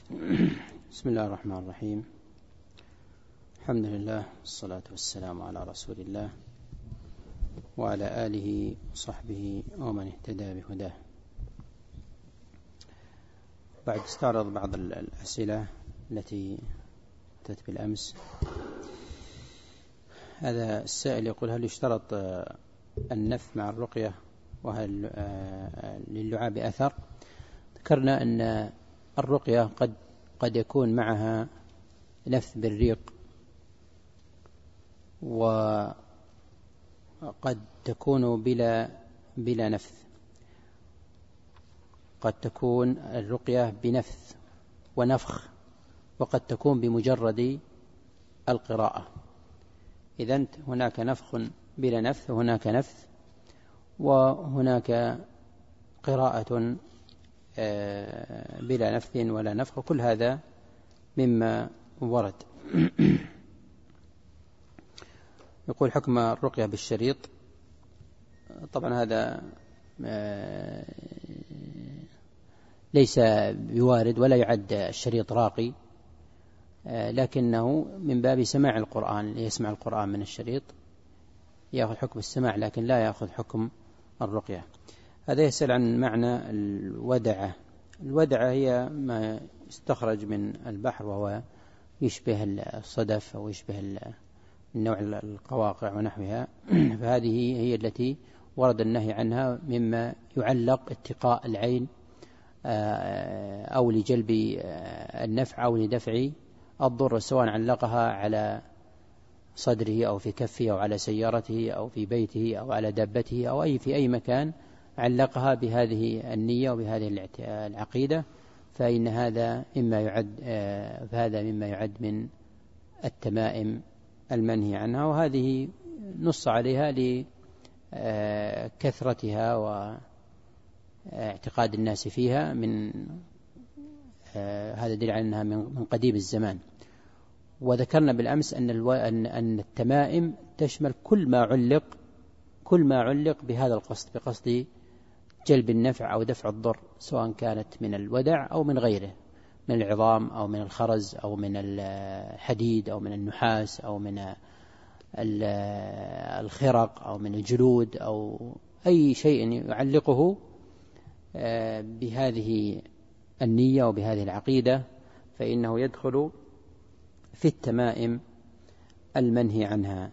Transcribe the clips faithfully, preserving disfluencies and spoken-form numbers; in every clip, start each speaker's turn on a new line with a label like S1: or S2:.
S1: بسم الله الرحمن الرحيم. الحمد لله والصلاة والسلام على رسول الله وعلى آله وصحبه ومن اهتدى بهداه. بعد استعرض بعض الأسئلة التي أتت بالأمس. هذا السائل يقول: هل يشترط النفث مع الرقية وهل للعاب أثر؟ ذكرنا أن الرقية قد قد يكون معها نفث بالريق، وقد تكون بلا بلا نفث. قد تكون الرقية بنفث ونفخ، وقد تكون بمجرد القراءة. إذن هناك نفخ بلا نفث، وهناك نفث، وهناك قراءة بلا نفث ولا نفخ، كل هذا مما ورد. يقول: حكم الرقية بالشريط. طبعا هذا ليس بوارد ولا يعد الشريط راقي، لكنه من باب سماع القرآن، يسمع القرآن من الشريط يأخذ حكم السماع، لكن لا يأخذ حكم الرقية. هذا يسأل عن معنى الودعة. الودعة هي ما يستخرج من البحر، وهو يشبه الصدف أو يشبه النوع القواقع ونحوها، فهذه هي التي ورد النهي عنها مما يعلق اتقاء العين أو لجلب النفع أو لدفع الضر، سواء علقها على صدره أو في كفه أو على سيارته أو في بيته أو على دابته أو أي في أي مكان علقها بهذه النية وبهذه العقيدة، فإن هذا مما يعد فهذا مما يعد من التمائم المنهي عنها، وهذه نص عليها لكثرتها واعتقاد الناس فيها، من هذا دليل على أنها من قديم الزمان. وذكرنا بالأمس أن أن التمائم تشمل كل ما علق كل ما علق بهذا القصد، بقصد جلب النفع أو دفع الضر، سواء كانت من الودع أو من غيره، من العظام أو من الخرز أو من الحديد أو من النحاس أو من الخرق أو من الجلود أو أي شيء يعلقه بهذه النية وبهذه العقيدة، فإنه يدخل في التمائم المنهي عنها.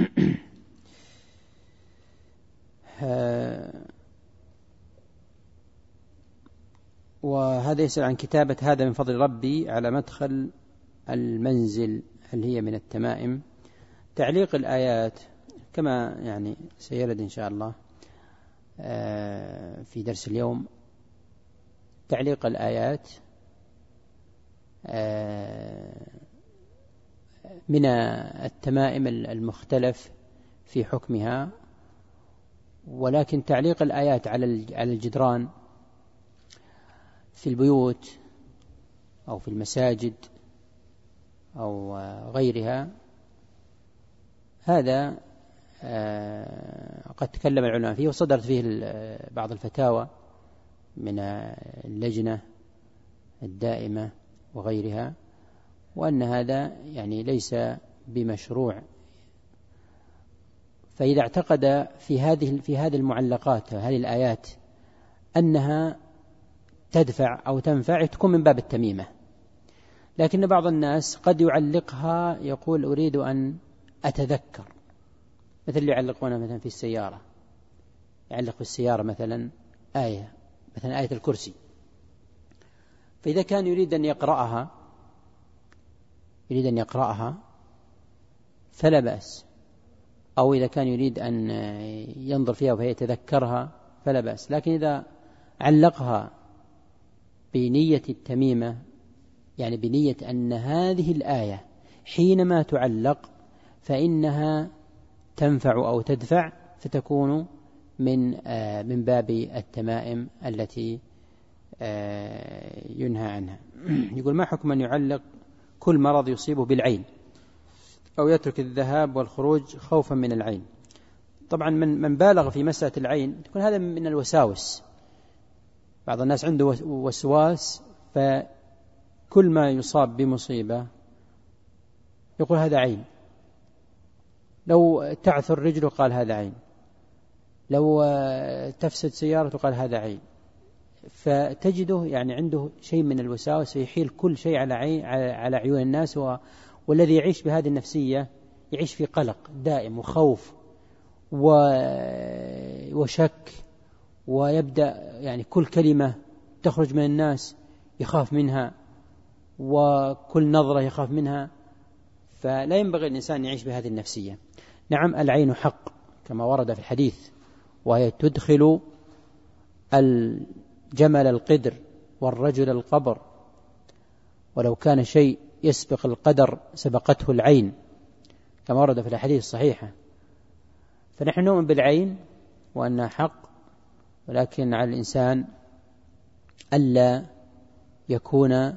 S1: وهذا يسأل عن كتابة هذا من فضل ربي على مدخل المنزل، هل هي من التمائم؟ تعليق الآيات كما يعني سيرد إن شاء الله في درس اليوم، تعليق الآيات من التمائم المختلف في حكمها، ولكن تعليق الآيات على الجدران في البيوت أو في المساجد أو غيرها، هذا قد تكلم العلماء فيه وصدرت فيه بعض الفتاوى من اللجنة الدائمة وغيرها، وأن هذا يعني ليس بمشروع. فإذا اعتقد في هذه في هذه المعلقات هذه الآيات أنها تدفع أو تنفع، تكون من باب التميمة. لكن بعض الناس قد يعلقها يقول: أريد أن أتذكر، مثل اللي يعلقونها مثلا في السيارة، يعلق في السيارة مثلا آية، مثلا آية الكرسي، فإذا كان يريد أن يقرأها يريد أن يقرأها فلا بأس، أو إذا كان يريد أن ينظر فيها ويتذكرها فلا بأس. لكن إذا علقها بنية التميمة، يعني بنية أن هذه الآية حينما تعلق فإنها تنفع أو تدفع، فتكون من من باب التمائم التي ينهى عنها. يقول: ما حكم من يعلق كل مرض يصيبه بالعين أو يترك الذهاب والخروج خوفا من العين؟ طبعا من من بالغ في مسألة العين تكون هذا من الوساوس. بعض الناس عنده وسواس كل ما يصاب بمصيبة يقول هذا عين، لو تعثر رجله قال هذا عين، لو تفسد سيارته قال هذا عين. فتجده يعني عنده شيء من الوساوس ويحيل كل شيء على عين على عيون الناس، والذي يعيش بهذه النفسية يعيش في قلق دائم وخوف وشك، ويبدأ يعني كل كلمة تخرج من الناس يخاف منها، وكل نظرة يخاف منها. فلا ينبغي الإنسان يعيش بهذه النفسية. نعم العين حق كما ورد في الحديث، وهي تدخل الجمل القدر والرجل القبر، ولو كان شيء يسبق القدر سبقته العين كما ورد في الحديث الصحيحة. فنحن نؤمن بالعين وأنها حق، ولكن على الإنسان ألا يكون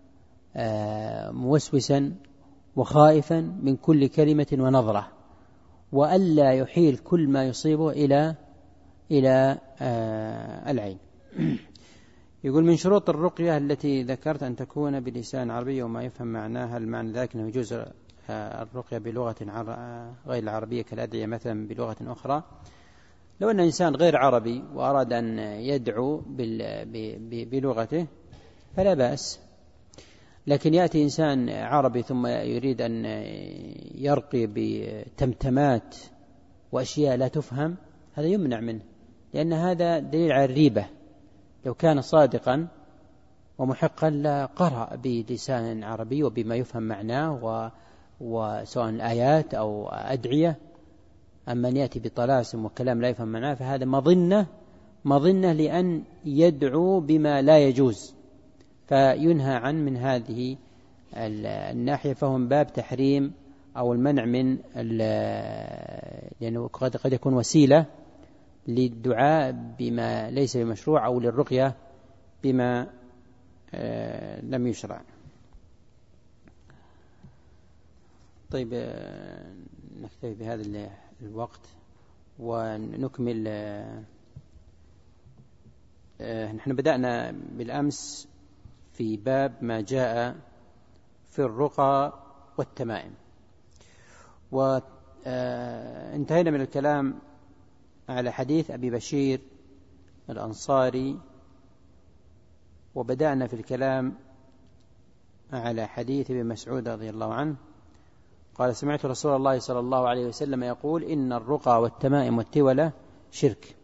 S1: موسوسا وخائفا من كل كلمة ونظرة، وألا يحيل كل ما يصيبه إلى إلى العين. يقول من شروط الرقية التي ذكرت أن تكون بلسان عربي وما يفهم معناها، المعنى ذلك أنه يجوز الرقية بلغة غير العربية كالأدعية مثلا بلغة أخرى. لو أن إنسان غير عربي وأراد أن يدعو بلغته فلا بأس، لكن يأتي إنسان عربي ثم يريد أن يرقي بتمتمات وأشياء لا تفهم، هذا يمنع منه، لأن هذا دليل على الريبة. لو كان صادقا ومحقا لقرأ بلسان عربي وبما يفهم معناه، وسواء الآيات أو أدعية. أما أن يأتي بطلاسم وكلام لا يفهم معناه فهذا مظنة مظنة لأن يدعو بما لا يجوز، فينهى عن من هذه الناحية. فهم باب تحريم أو المنع من، لأنه قد يكون وسيلة للدعاء بما ليس بمشروع أو للرقية بما لم يشرع. طيب نكتفي بهذا الوقت ونكمل. نحن بدأنا بالأمس في باب ما جاء في الرقى والتمائم، وانتهينا من الكلام على حديث أبي بشير الأنصاري، وبدأنا في الكلام على حديث ابن مسعود رضي الله عنه قال سمعت رسول الله صلى الله عليه وسلم يقول إن الرقى والتمائم والتولة شرك.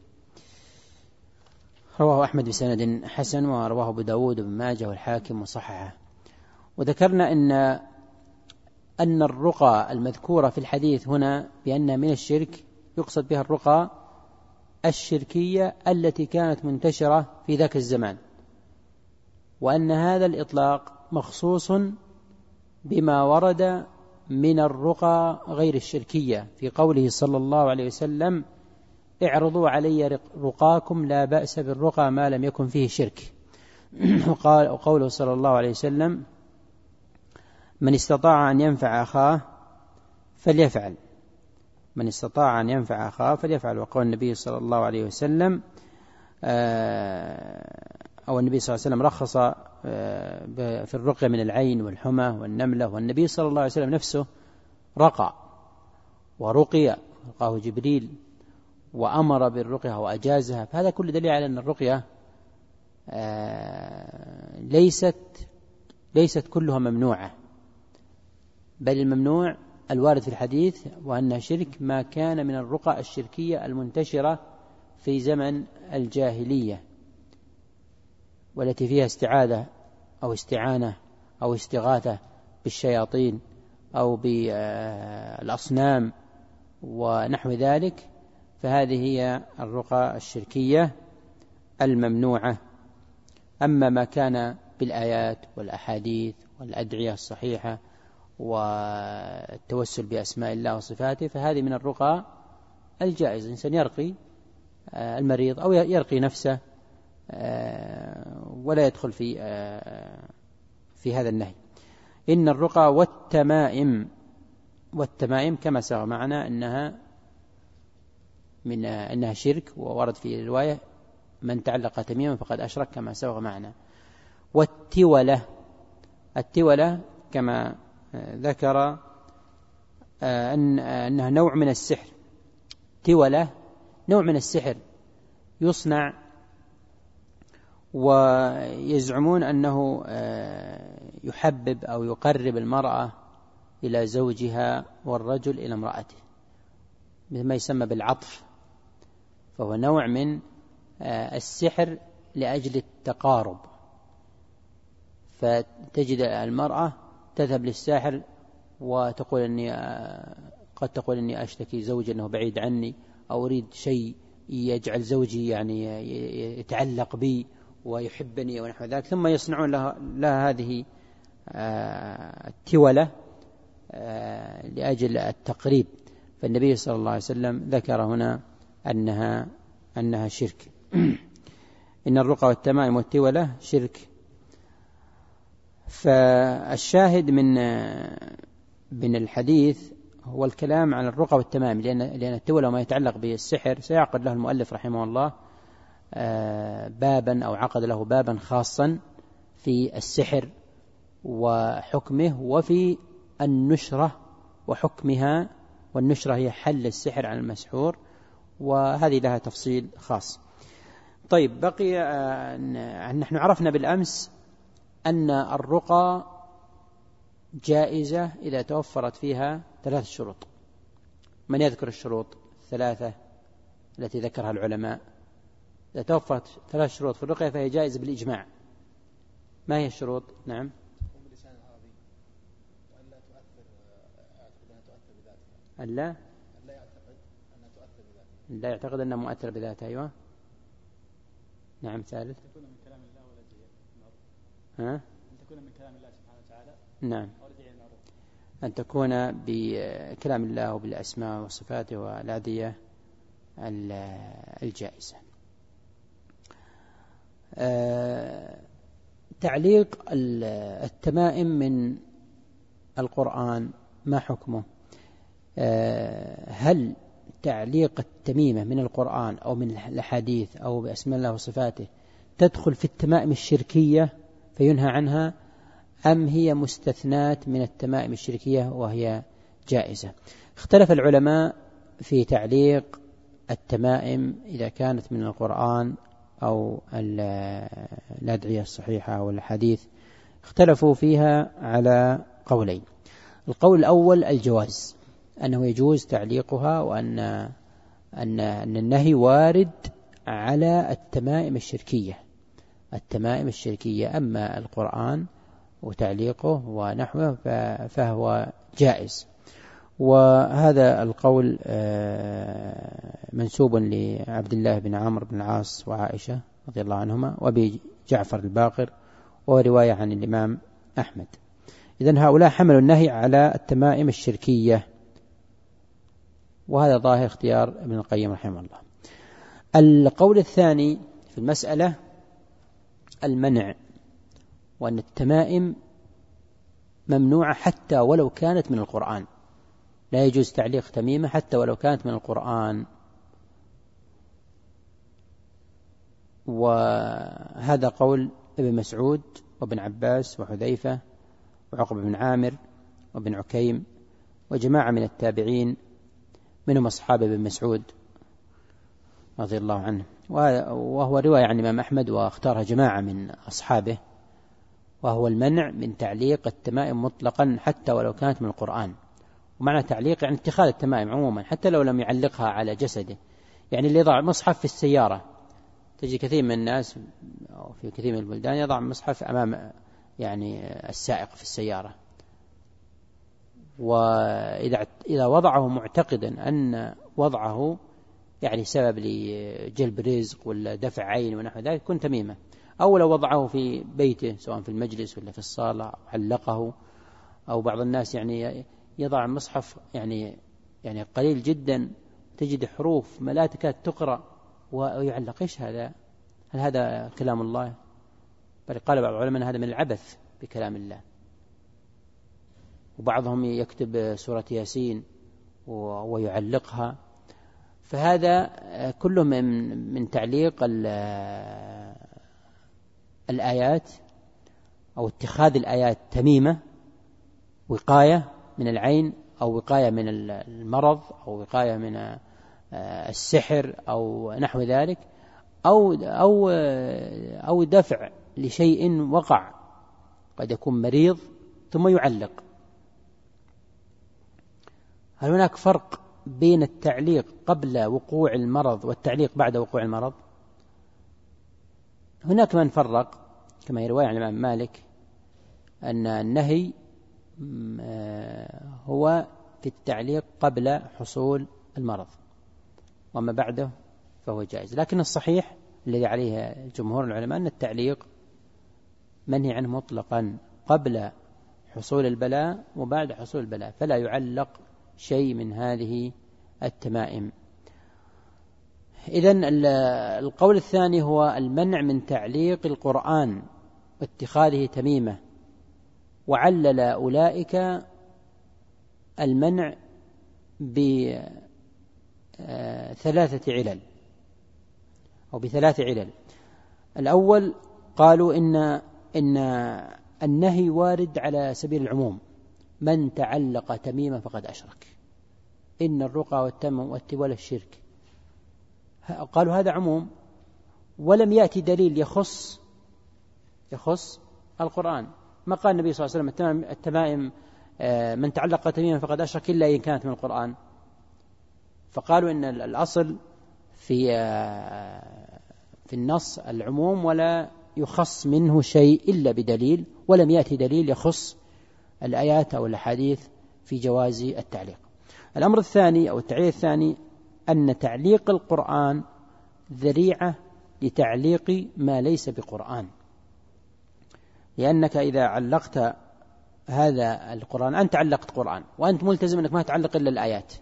S1: رواه أحمد بسند حسن، ورواه أبو داود وابن ماجه والحاكم وصححه. وذكرنا أن أن الرقى المذكورة في الحديث هنا بأنها من الشرك يقصد بها الرقى الشركية التي كانت منتشرة في ذاك الزمان، وأن هذا الإطلاق مخصوص بما ورد من الرقى غير الشركية في قوله صلى الله عليه وسلم اعرضوا علي رقاكم لا بأس بالرقى ما لم يكن فيه شرك. وقوله صلى الله عليه وسلم من استطاع أن ينفع أخاه فليفعل، من استطاع أن ينفع أخاه فليفعل. وقال النبي صلى الله عليه وسلم أو النبي صلى الله عليه وسلم رخص في الرقية من العين والحمى والنملة، والنبي صلى الله عليه وسلم نفسه رقى ورقية، رقاه جبريل وأمر بالرقية وأجازها. فهذا كل دليل على أن الرقية ليست ليست كلها ممنوعة، بل الممنوع الوارد في الحديث وأنها شرك ما كان من الرقى الشركية المنتشرة في زمن الجاهلية، والتي فيها استعاذة أو استعانة أو استغاثة بالشياطين أو بالأصنام ونحو ذلك. فهذه هي الرقى الشركية الممنوعة. أما ما كان بالآيات والأحاديث والأدعية الصحيحة والتوسل بأسماء الله وصفاته فهذه من الرقى الجائزة. الإنسان يرقي المريض أو يرقي نفسه ولا يدخل في في هذا النهي. إن الرقى والتمائم والتمائم كما سبق معنا أنها من أنها شرك، وورد في رواية من تعلق تميما فقد أشرك كما سبق معنا. والتولة التولة كما ذكر أن أنها نوع من السحر. تولة نوع من السحر يصنع، ويزعمون أنه يحبب أو يقرب المرأة إلى زوجها والرجل إلى امرأته، مثل ما يسمى بالعطف، فهو نوع من السحر لأجل التقارب. فتجد المرأة تذهب للساحر وتقول أني قد تقول أني أشتكي زوجي أنه بعيد عني، أو أريد شيء يجعل زوجي يعني يتعلق بي ويحبني ونحو ذلك، ثم يصنعون لها, لها هذه التولة لأجل التقريب. فالنبي صلى الله عليه وسلم ذكر هنا أنها أنها شرك. إن الرقى والتمائم والتولة شرك. فالشاهد من من الحديث هو الكلام عن الرقى والتمائم، لأن لأن التولة وما يتعلق بالسحر سيعقد له المؤلف رحمه الله بابا، أو عقد له بابا خاصا في السحر وحكمه، وفي النشرة وحكمها، والنشرة هي حل السحر عن المسحور، وهذه لها تفصيل خاص. طيب، بقي نحن عرفنا بالأمس أن الرقى جائزة إذا توفرت فيها ثلاث شروط. من يذكر الشروط الثلاثة التي ذكرها العلماء؟ إذا توفرت ثلاث شروط في الرقية فهي جائزة بالإجماع. ما هي الشروط؟ نعم. ألا لا يعتقد أنها مؤثرة بذاتها. أيوة. نعم. ثالث،
S2: تكون من كلام الله والذي
S1: ها؟
S2: أن تكون من كلام الله سبحانه وتعالى.
S1: نعم. أن تكون بكلام الله وبالأسماء وصفاته والأدعية الجائزة. أه تعليق التمائم من القرآن ما حكمه؟ أه هل تعليق التميمة من القرآن أو من الحديث أو بأسماء الله وصفاته تدخل في التمائم الشركية فينهى عنها، أم هي مستثنات من التمائم الشركية وهي جائزة؟ اختلف العلماء في تعليق التمائم إذا كانت من القرآن أو الأدعية الصحيحة أو الحديث. اختلفوا فيها على قولين. القول الأول الجواز، أنه يجوز تعليقها، وأن أن أن النهي وارد على التمائم الشركية التمائم الشركية أما القرآن وتعليقه ونحوه فهو جائز. وهذا القول منسوب لعبد الله بن عمرو بن العاص وعائشة رضي الله عنهما، وأبي جعفر الباقر، ورواية عن الإمام أحمد. إذن هؤلاء حملوا النهي على التمائم الشركية، وهذا ظاهر اختيار ابن القيم رحمه الله. القول الثاني في المسألة المنع، وأن التمائم ممنوعة حتى ولو كانت من القرآن، لا يجوز تعليق تميمة حتى ولو كانت من القرآن. وهذا قول ابن مسعود وابن عباس وحذيفة وعقبة بن عامر وابن عكيم وجماعة من التابعين منهم أصحاب ابن مسعود رضي الله عنه، وهو رواية عن الإمام أحمد واختارها جماعة من أصحابه، وهو المنع من تعليق التمائم مطلقا حتى ولو كانت من القرآن. ومعنى تعليق يعني اتخاذ التمائم عموما حتى لو لم يعلقها على جسده. يعني اللي يضع مصحف في السيارة، تجي كثير من الناس أو في كثير من البلدان يضع مصحف أمام يعني السائق في السيارة، وإذا إذا وضعه معتقدا أن وضعه يعني سبب لجلب رزق ولا دفع عين ونحو ذلك يكون تميمة. أو لو وضعه في بيته سواء في المجلس ولا في الصالة أو علقه، أو بعض الناس يعني يضع المصحف يعني يعني قليل جدا، تجد حروف ما لا تكاد تقرأ ويعلق. إيش هذا؟ هل هذا كلام الله؟ بل قال بعض العلماء أن هذا من العبث بكلام الله. وبعضهم يكتب سورة ياسين ويعلقها. فهذا كله من من تعليق الآيات أو اتخاذ الآيات تميمة وقاية من العين أو وقاية من المرض أو وقاية من السحر أو نحو ذلك، أو أو أو دفع لشيء وقع، قد يكون مريض ثم يعلق. هل هناك فرق بين التعليق قبل وقوع المرض والتعليق بعد وقوع المرض؟ هناك من فرق كما يروي عن الإمام مالك أن النهي هو في التعليق قبل حصول المرض، وما بعده فهو جائز. لكن الصحيح الذي عليه جمهور العلماء أن التعليق منهي عنه مطلقا قبل حصول البلاء وبعد حصول البلاء، فلا يعلق شيء من هذه التمائم. إذن القول الثاني هو المنع من تعليق القرآن واتخاذه تميمة، وعلل أولئك المنع بثلاثة علل أو بثلاث علل. الأول قالوا إن إن النهي وارد على سبيل العموم، من تعلق تميمة فقد أشرك، إن الرقى والتمم والتولى الشرك. قالوا هذا عموم، ولم يأتي دليل يخص يخص القرآن. ما قال النبي صلى الله عليه وسلم التمائم من تعلق تميمة فقد أشرك إلا إن كانت من القرآن. فقالوا إن الأصل في في النص العموم ولا يخص منه شيء إلا بدليل، ولم يأتي دليل يخص الآيات أو الأحاديث في جواز التعليق. الأمر الثاني أو التعليل الثاني أن تعليق القرآن ذريعة لتعليق ما ليس بقرآن، لأنك إذا علقت هذا القرآن، أنت علقت قرآن وأنت ملتزم أنك ما تعلق إلا الآيات،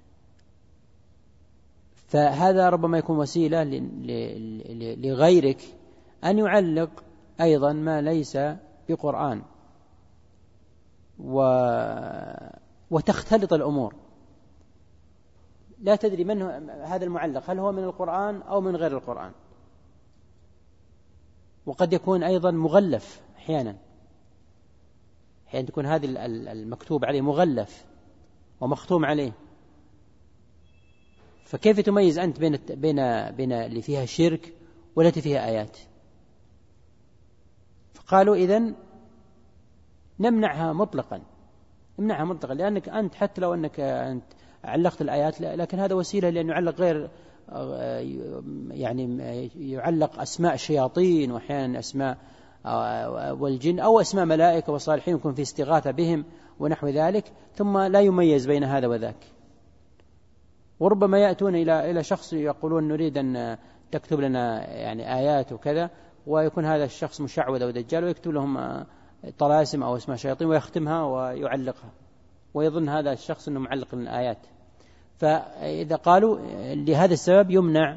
S1: فهذا ربما يكون وسيلة لغيرك أن يعلق أيضا ما ليس بقرآن، و... وتختلط الأمور، لا تدري من هذا المعلق، هل هو من القرآن أو من غير القرآن. وقد يكون أيضا مغلف، أحيانا أحيانا تكون هذه المكتوب عليه مغلف ومختوم عليه، فكيف تميز أنت بين بين بين اللي فيها شرك والتي فيها آيات؟ فقالوا إذن نمنعها مطلقا، نمنعها مطلقا، لأنك أنت حتى لو أنك أنت علقت الآيات، لكن هذا وسيلة لأن يعلق غير، يعني يعلق أسماء الشياطين وأحيانا أسماء والجن أو أسماء ملائكة وصالحين يكون في استغاثة بهم ونحو ذلك، ثم لا يميز بين هذا وذاك. وربما يأتون إلى إلى شخص يقولون نريد أن تكتب لنا يعني آيات وكذا، ويكون هذا الشخص مشعوذ أو دجال ويكتب لهم طلاسم أو اسماء شياطين ويختمها ويعلقها، ويظن هذا الشخص أنه معلق للآيات. فإذا قالوا لهذا السبب يمنع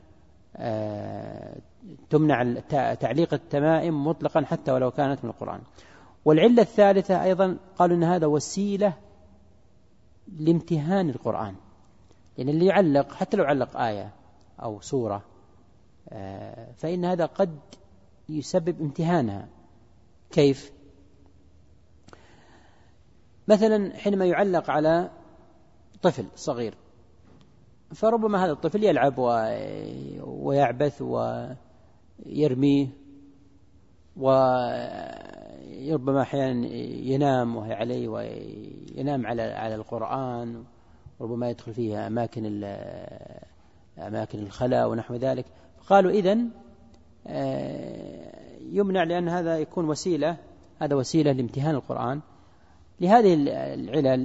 S1: تمنع تعليق التمائم مطلقا حتى ولو كانت من القرآن. والعلة الثالثة أيضا قالوا أن هذا وسيلة لامتهان القرآن، لأن اللي يعلق حتى لو علق آية أو سورة فإن هذا قد يسبب امتهانها. كيف؟ مثلا حينما يعلق على طفل صغير، فربما هذا الطفل يلعب ويعبث ويرميه، وربما أحيانا ينام وهي عليه وينام على على القرآن، ربما يدخل فيها أماكن أماكن الخلاء ونحو ذلك. قالوا إذن يمنع، لأن هذا يكون وسيلة، هذا وسيلة لامتهان القرآن. لهذه العلل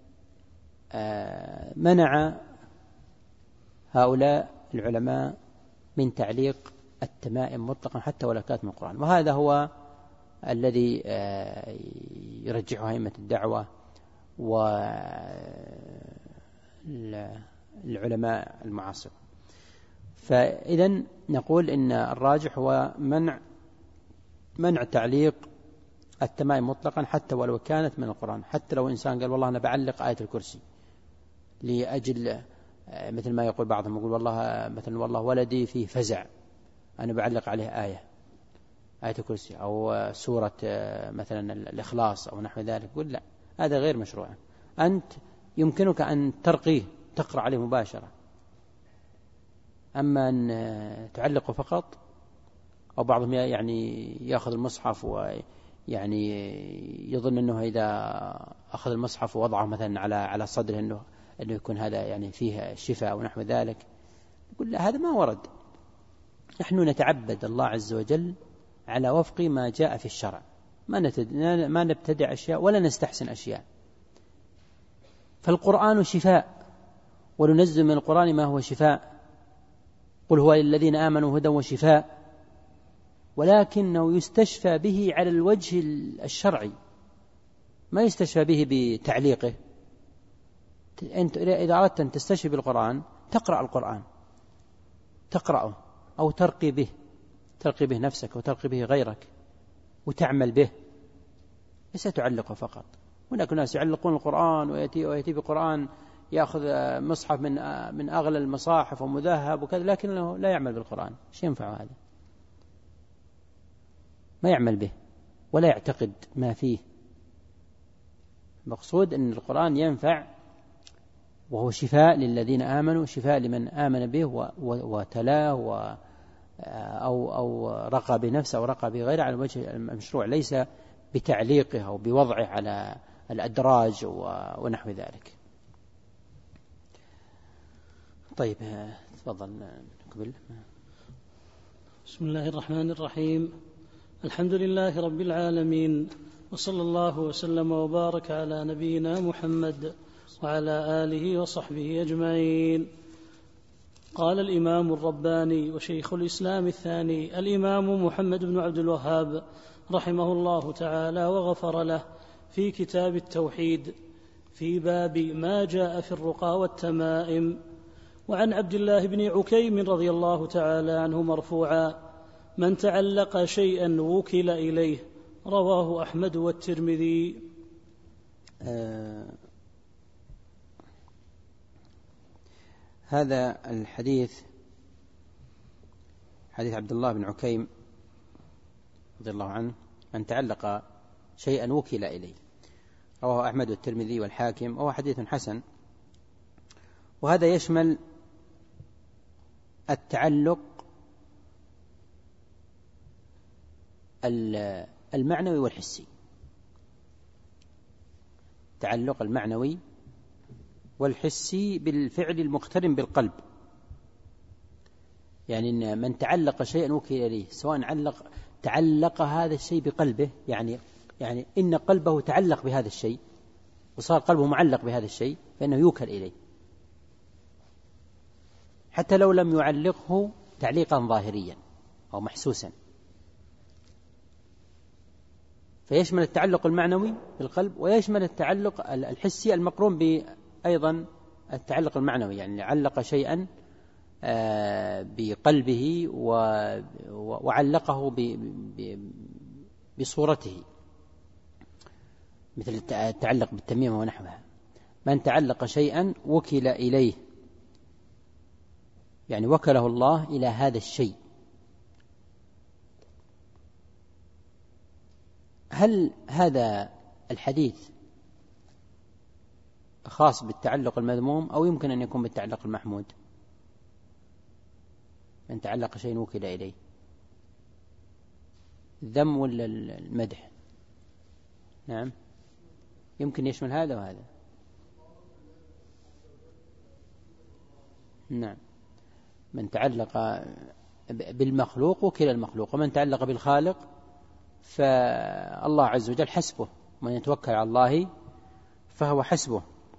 S1: منع هؤلاء العلماء من تعليق التمائم مطلقا حتى ولا كانت من القرآن، وهذا هو الذي يرجحه أئمة الدعوة والعلماء المعاصر. فإذن نقول إن الراجح هو منع منع تعليق التمائم مطلقا حتى ولو كانت من القرآن، حتى لو إنسان قال والله أنا بعلق آية الكرسي لأجل مثل ما يقول بعضهم، يقول والله مثلا والله ولدي فيه فزع أنا بعلق عليه آية آية الكرسي أو سورة مثلا الإخلاص أو نحو ذلك، يقول لا، هذا غير مشروع. أنت يمكنك أن ترقيه تقرأ عليه مباشرة، أما أن تعلقه فقط، أو بعضهم يعني يأخذ المصحف ويعني يظن أنه إذا أخذ المصحف ووضعه مثلا على على صدره أنه أنه يكون هذا يعني فيه شفاء أو نحو ذلك، يقول لا، هذا ما ورد. نحن نتعبد الله عز وجل على وفق ما جاء في الشرع، ما ما نبتدع أشياء ولا نستحسن أشياء. فالقرآن شفاء، وننزل من القرآن ما هو شفاء، قل هو للذين آمنوا هدى وشفاء، ولكنه يستشفى به على الوجه الشرعي، ما يستشفى به بتعليقه. أنت إذا أردت أن تستشفي بالقرآن تقرأ القرآن، تقرأه أو ترقي به، ترقي به نفسك وترقي به غيرك وتعمل به، ليس تعلقه فقط. هناك ناس يعلقون القرآن ويأتي ويأتي بقرآن، يأخذ مصحف من من أغلى المصاحف ومذهب وكذا، لكنه لا يعمل بالقرآن. ايش ينفع هذا؟ ما يعمل به ولا يعتقد ما فيه. المقصود أن القرآن ينفع وهو شفاء للذين آمنوا، شفاء لمن آمن به وتلاه و أو أو رقى بنفسه أو رقى بغيره على الوجه المشروع، ليس بتعليقه أو بوضعه على الأدراج ونحو ذلك. طيب تفضل نكمل.
S3: بسم الله الرحمن الرحيم. الحمد لله رب العالمين، وصلى الله وسلم وبارك على نبينا محمد وعلى آله وصحبه أجمعين. قال الإمام الرباني وشيخ الإسلام الثاني الإمام محمد بن عبد الوهاب رحمه الله تعالى وغفر له في كتاب التوحيد في باب ما جاء في الرقى والتمائم: وعن عبد الله بن عكيم رضي الله تعالى عنه مرفوعا: من تعلق شيئا وكل إليه. رواه أحمد والترمذي.
S1: آه هذا الحديث حديث عبد الله بن عكيم رضي الله عنه: من تعلق شيئا وكل إليه. رواه أحمد والترمذي والحاكم، وهو حديث حسن. وهذا يشمل التعلق المعنوي والحسي، التعلق المعنوي والحسي بالفعل المقترن بالقلب. يعني إن من تعلق شيئا وكل إليه، سواء علق تعلق هذا الشيء بقلبه، يعني يعني إن قلبه تعلق بهذا الشيء وصار قلبه معلق بهذا الشيء، فإنه يوكل إليه، حتى لو لم يعلقه تعليقا ظاهريا أو محسوسا. فيشمل التعلق المعنوي بالقلب، ويشمل التعلق الحسي المقرون بأيضا التعلق المعنوي، يعني علق شيئا بقلبه وعلقه بصورته، مثل التعلق بالتميمة ونحوها. من تعلق شيئا وكل إليه، يعني وكله الله إلى هذا الشيء. هل هذا الحديث خاص بالتعلق المذموم أو يمكن أن يكون بالتعلق المحمود؟ من تعلق شيء وكل إليه، الذم ولا المدح؟ نعم، يمكن يشمل هذا وهذا. نعم، من تعلق بالمخلوق وكل المخلوق، ومن تعلق بالخالق فالله عز وجل حسبه، من يتوكل على الله فهو حسبه.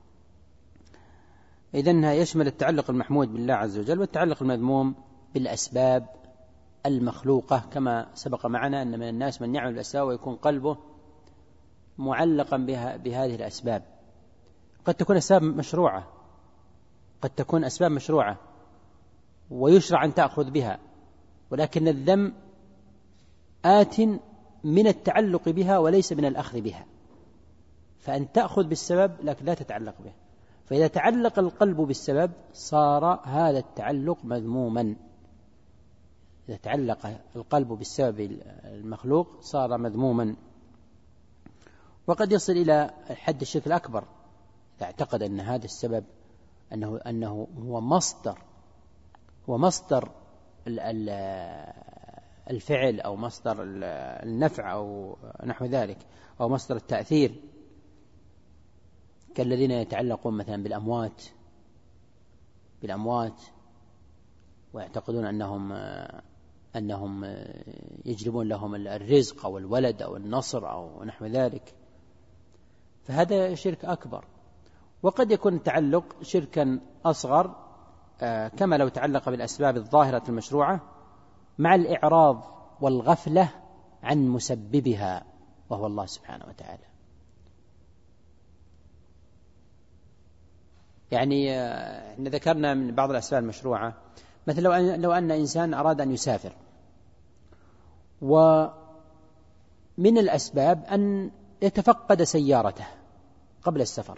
S1: إذن يشمل التعلق المحمود بالله عز وجل والتعلق المذموم بالأسباب المخلوقة، كما سبق معنا أن من الناس من يعمل الأسباب ويكون قلبه معلقا بها بهذه الأسباب. قد تكون أسباب مشروعة، قد تكون أسباب مشروعة ويشرع أن تأخذ بها، ولكن الذم آت من التعلق بها وليس من الأخذ بها، فأن تأخذ بالسبب لكن لا تتعلق به. فإذا تعلق القلب بالسبب صار هذا التعلق مذموما. إذا تعلق القلب بالسبب المخلوق صار مذموما، وقد يصل إلى حد الشرك الأكبر إذا اعتقد أن هذا السبب أنه أنه هو مصدر هو مصدر الفعل أو مصدر النفع أو نحو ذلك، أو مصدر التأثير، كالذين يتعلقون مثلا بالأموات بالأموات ويعتقدون أنهم أنهم يجلبون لهم الرزق أو الولد أو النصر أو نحو ذلك، فهذا شرك أكبر. وقد يكون التعلق شركا أصغر كما لو تعلق بالأسباب الظاهرة المشروعة مع الإعراض والغفلة عن مسببها وهو الله سبحانه وتعالى. يعني ذكرنا من بعض الأسباب المشروعة، مثل لو أن, لو أن إنسان أراد أن يسافر، ومن الأسباب أن يتفقد سيارته قبل السفر،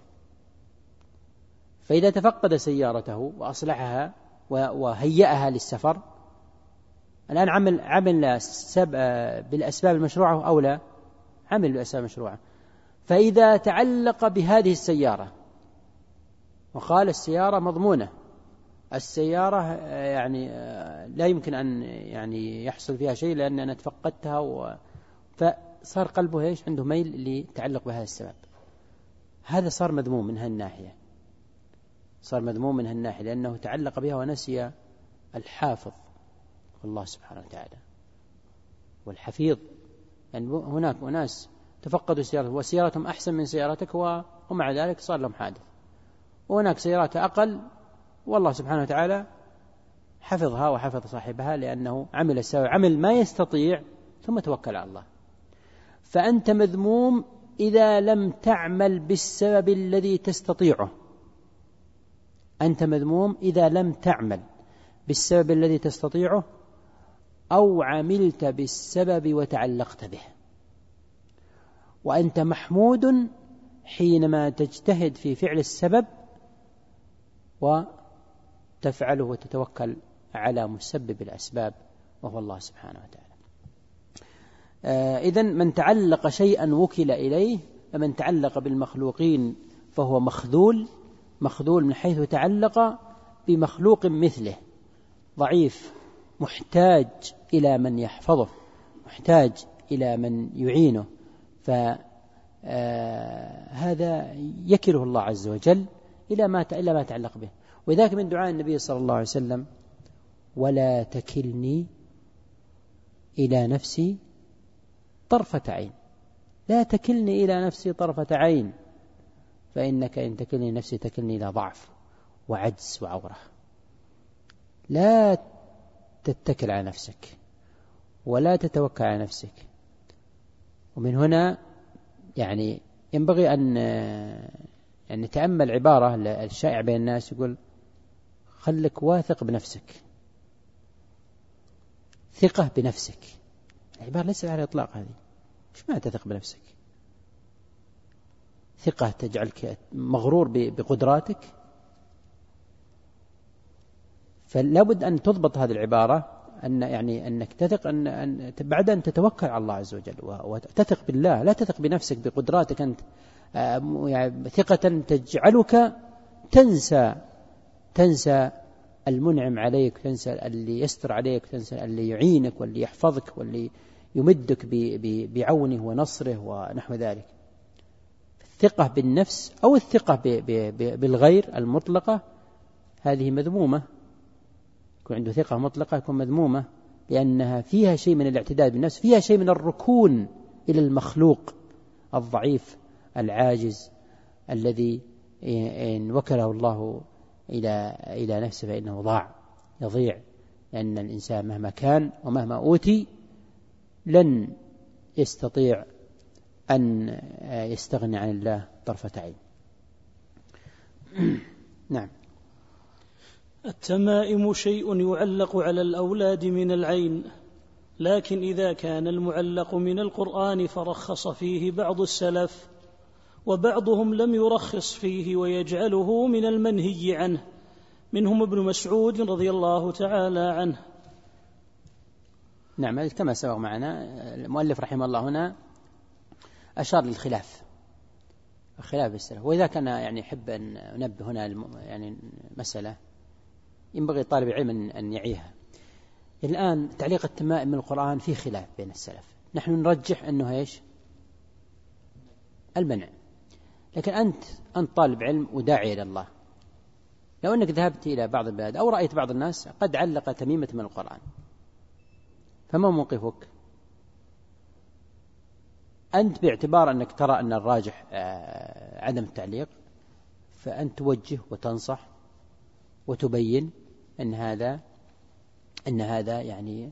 S1: فإذا تفقد سيارته وأصلحها وهيئها للسفر، الآن عمل عمل بالأسباب المشروعة أو لا؟ عمل بالأسباب المشروعة. فإذا تعلق بهذه السيارة وقال السيارة مضمونة، السيارة يعني لا يمكن أن يعني يحصل فيها شيء لأن أنا تفقدتها و... فصار قلبه إيش؟ عنده ميل لتعلق بهذا السبب، هذا صار مذموم من هالناحية، صار مذموم من هالناحية لأنه تعلق بها ونسي الحافظ الله سبحانه وتعالى والحفيظ. يعني هناك أناس تفقدوا سيارة وسيارتهم أحسن من سيارتك ومع ذلك صار لهم حادث، وهناك سيارات أقل والله سبحانه وتعالى حفظها وحفظ صاحبها لأنه عمل السبب، عمل ما يستطيع ثم توكل على الله. فأنت مذموم إذا لم تعمل بالسبب الذي تستطيعه، أنت مذموم إذا لم تعمل بالسبب الذي تستطيعه أو عملت بالسبب وتعلقت به، وأنت محمود حينما تجتهد في فعل السبب وتفعله وتتوكل على مسبب الأسباب وهو الله سبحانه وتعالى. آه إذن من تعلق شيئا وكل إليه، ومن تعلق بالمخلوقين فهو مخذول، مخذول من حيث تعلق بمخلوق مثله، ضعيف، محتاج إلى من يحفظه، محتاج إلى من يعينه، فهذا يكله الله عز وجل إلى ما إلى ما تعلق به. وذاك من دعاء النبي صلى الله عليه وسلم: ولا تكلني إلى نفسي طرفة عين، لا تكلني إلى نفسي طرفة عين، فإنك إن تكلني نفسي تكلني إلى ضعف وعجز وعورة. لا تتكل على نفسك ولا تتوكل على نفسك. ومن هنا يعني ينبغي أن يعني نتأمل عبارة الشائع بين الناس، يقول: خلك واثق بنفسك، ثقة بنفسك. العبارة ليس على الإطلاق هذه. إيش معنى تثق بنفسك؟ ثقة تجعلك مغرور بقدراتك؟ فلا بد أن تضبط هذه العبارة، أن يعني أنك تثق أن, أن بعد أن تتوكل على الله عز وجل وتثق بالله، لا تثق بنفسك بقدراتك أنت، يعني ثقة تجعلك تنسى تنسى المنعم عليك، تنسى اللي يستر عليك، تنسى اللي يعينك واللي يحفظك واللي يمدك بعونه ونصره ونحو ذلك. الثقة بالنفس أو الثقة بالغير المطلقة هذه مذمومة. يكون عنده ثقة مطلقة يكون مذمومة، لأنها فيها شيء من الاعتداد بالنفس، فيها شيء من الركون إلى المخلوق الضعيف العاجز الذي إن وكله الله إلى إلى نفسه فإنه ضاع يضيع، لأن الإنسان مهما كان ومهما أوتي لن يستطيع أن يستغني عن الله طرفة عين. نعم.
S3: التمائم شيء يعلق على الأولاد من العين، لكن إذا كان المعلق من القرآن فرخص فيه بعض السلف، وبعضهم لم يرخص فيه ويجعله من المنهي عنه، منهم ابن مسعود رضي الله تعالى عنه.
S1: نعم، كما سبق معنا المؤلف رحمه الله هنا أشار للخلاف، الخلاف السلف. وإذا كان يعني يحب أن أنبه هنا يعني مسألة ينبغي طالب العلم أن يعيها. الآن تعليق التمائم من القرآن فيه خلاف بين السلف، نحن نرجح أنه إيش؟ المنع. لكن أنت أنت طالب علم وداعي إلى الله، لو أنك ذهبت إلى بعض البلاد أو رأيت بعض الناس قد علق تميمة من القرآن، فما موقفك؟ أنت باعتبار أنك ترى أن الراجح عدم التعليق، فأنت توجه وتنصح وتبين أن هذا أن هذا يعني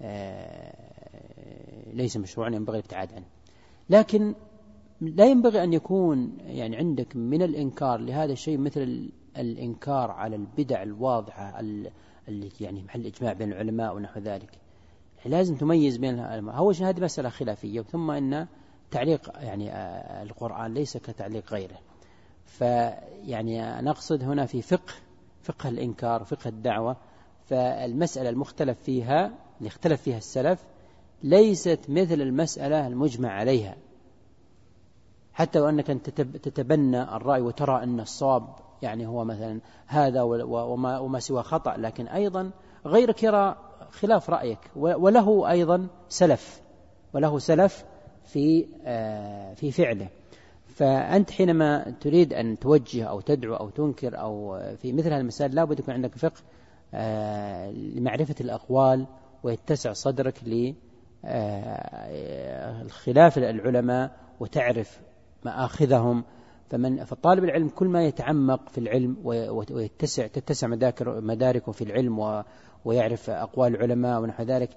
S1: ليس مشروعا ينبغي الابتعاد عنه. لكن لا ينبغي أن يكون يعني عندك من الإنكار لهذا الشيء مثل الإنكار على البدع الواضحة التي يعني محل إجماع بين العلماء ونحو ذلك. لازم تميز بين العلماء. أول شيء هذه مسألة خلافية، ثم أن تعليق يعني القرآن ليس كتعليق غيره. فيعني نقصد هنا في فقه فقه الإنكار، فقه الدعوة. فالمسألة المختلف فيها اللي اختلف فيها السلف ليست مثل المسألة المجمع عليها، حتى وأنك تتبنى الرأي وترى أن الصواب يعني هو مثلا هذا وما, وما سوى خطأ، لكن أيضا غيرك يرى خلاف رأيك وله أيضا سلف وله سلف في في فعله. فأنت حينما تريد أن توجه أو تدعو أو تنكر أو في مثل هذه المسائل لابد يكون عندك فقه لمعرفة الأقوال ويتسع صدرك للخلاف العلماء وتعرف مآخذهم. فمن فطالب العلم كل ما يتعمق في العلم ويتسع تتسع مداركه في العلم ويعرف أقوال العلماء ونحو ذلك،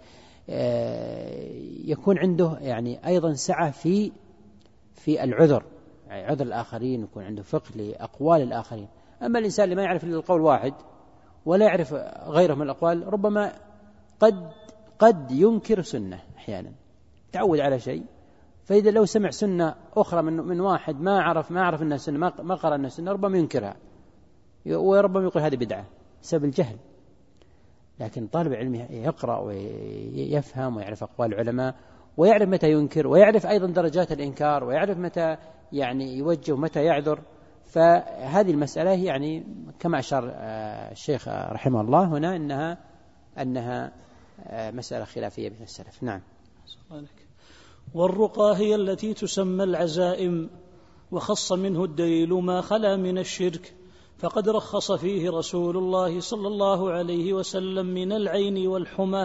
S1: يكون عنده يعني أيضا سعة في في العذر، يعني عذر الآخرين، يكون عنده فقه لأقوال الآخرين. أما الإنسان اللي ما يعرف إلا القول واحد ولا يعرف غيره من الأقوال ربما قد قد ينكر سنة أحيانا، تعود على شيء، فإذا لو سمع سنة أخرى من من واحد ما عرف ما عرف أنها سنة ما ما قرأ أنها سنة ربما ينكرها وربما يقول هذه بدعة بسبب الجهل. لكن طالب العلم يقرأ ويفهم ويعرف أقوال العلماء ويعرف متى ينكر ويعرف أيضا درجات الإنكار ويعرف متى يعني يوجه ومتى يعذر. فهذه المسألة يعني كما أشار الشيخ رحمه الله هنا أنها أنها مسألة خلافية بين السلف. نعم.
S3: والرقى هي التي تسمى العزائم، وخص منه الدليل ما خلا من الشرك، فقد رخص فيه رسول الله صلى الله عليه وسلم من العين والحمى.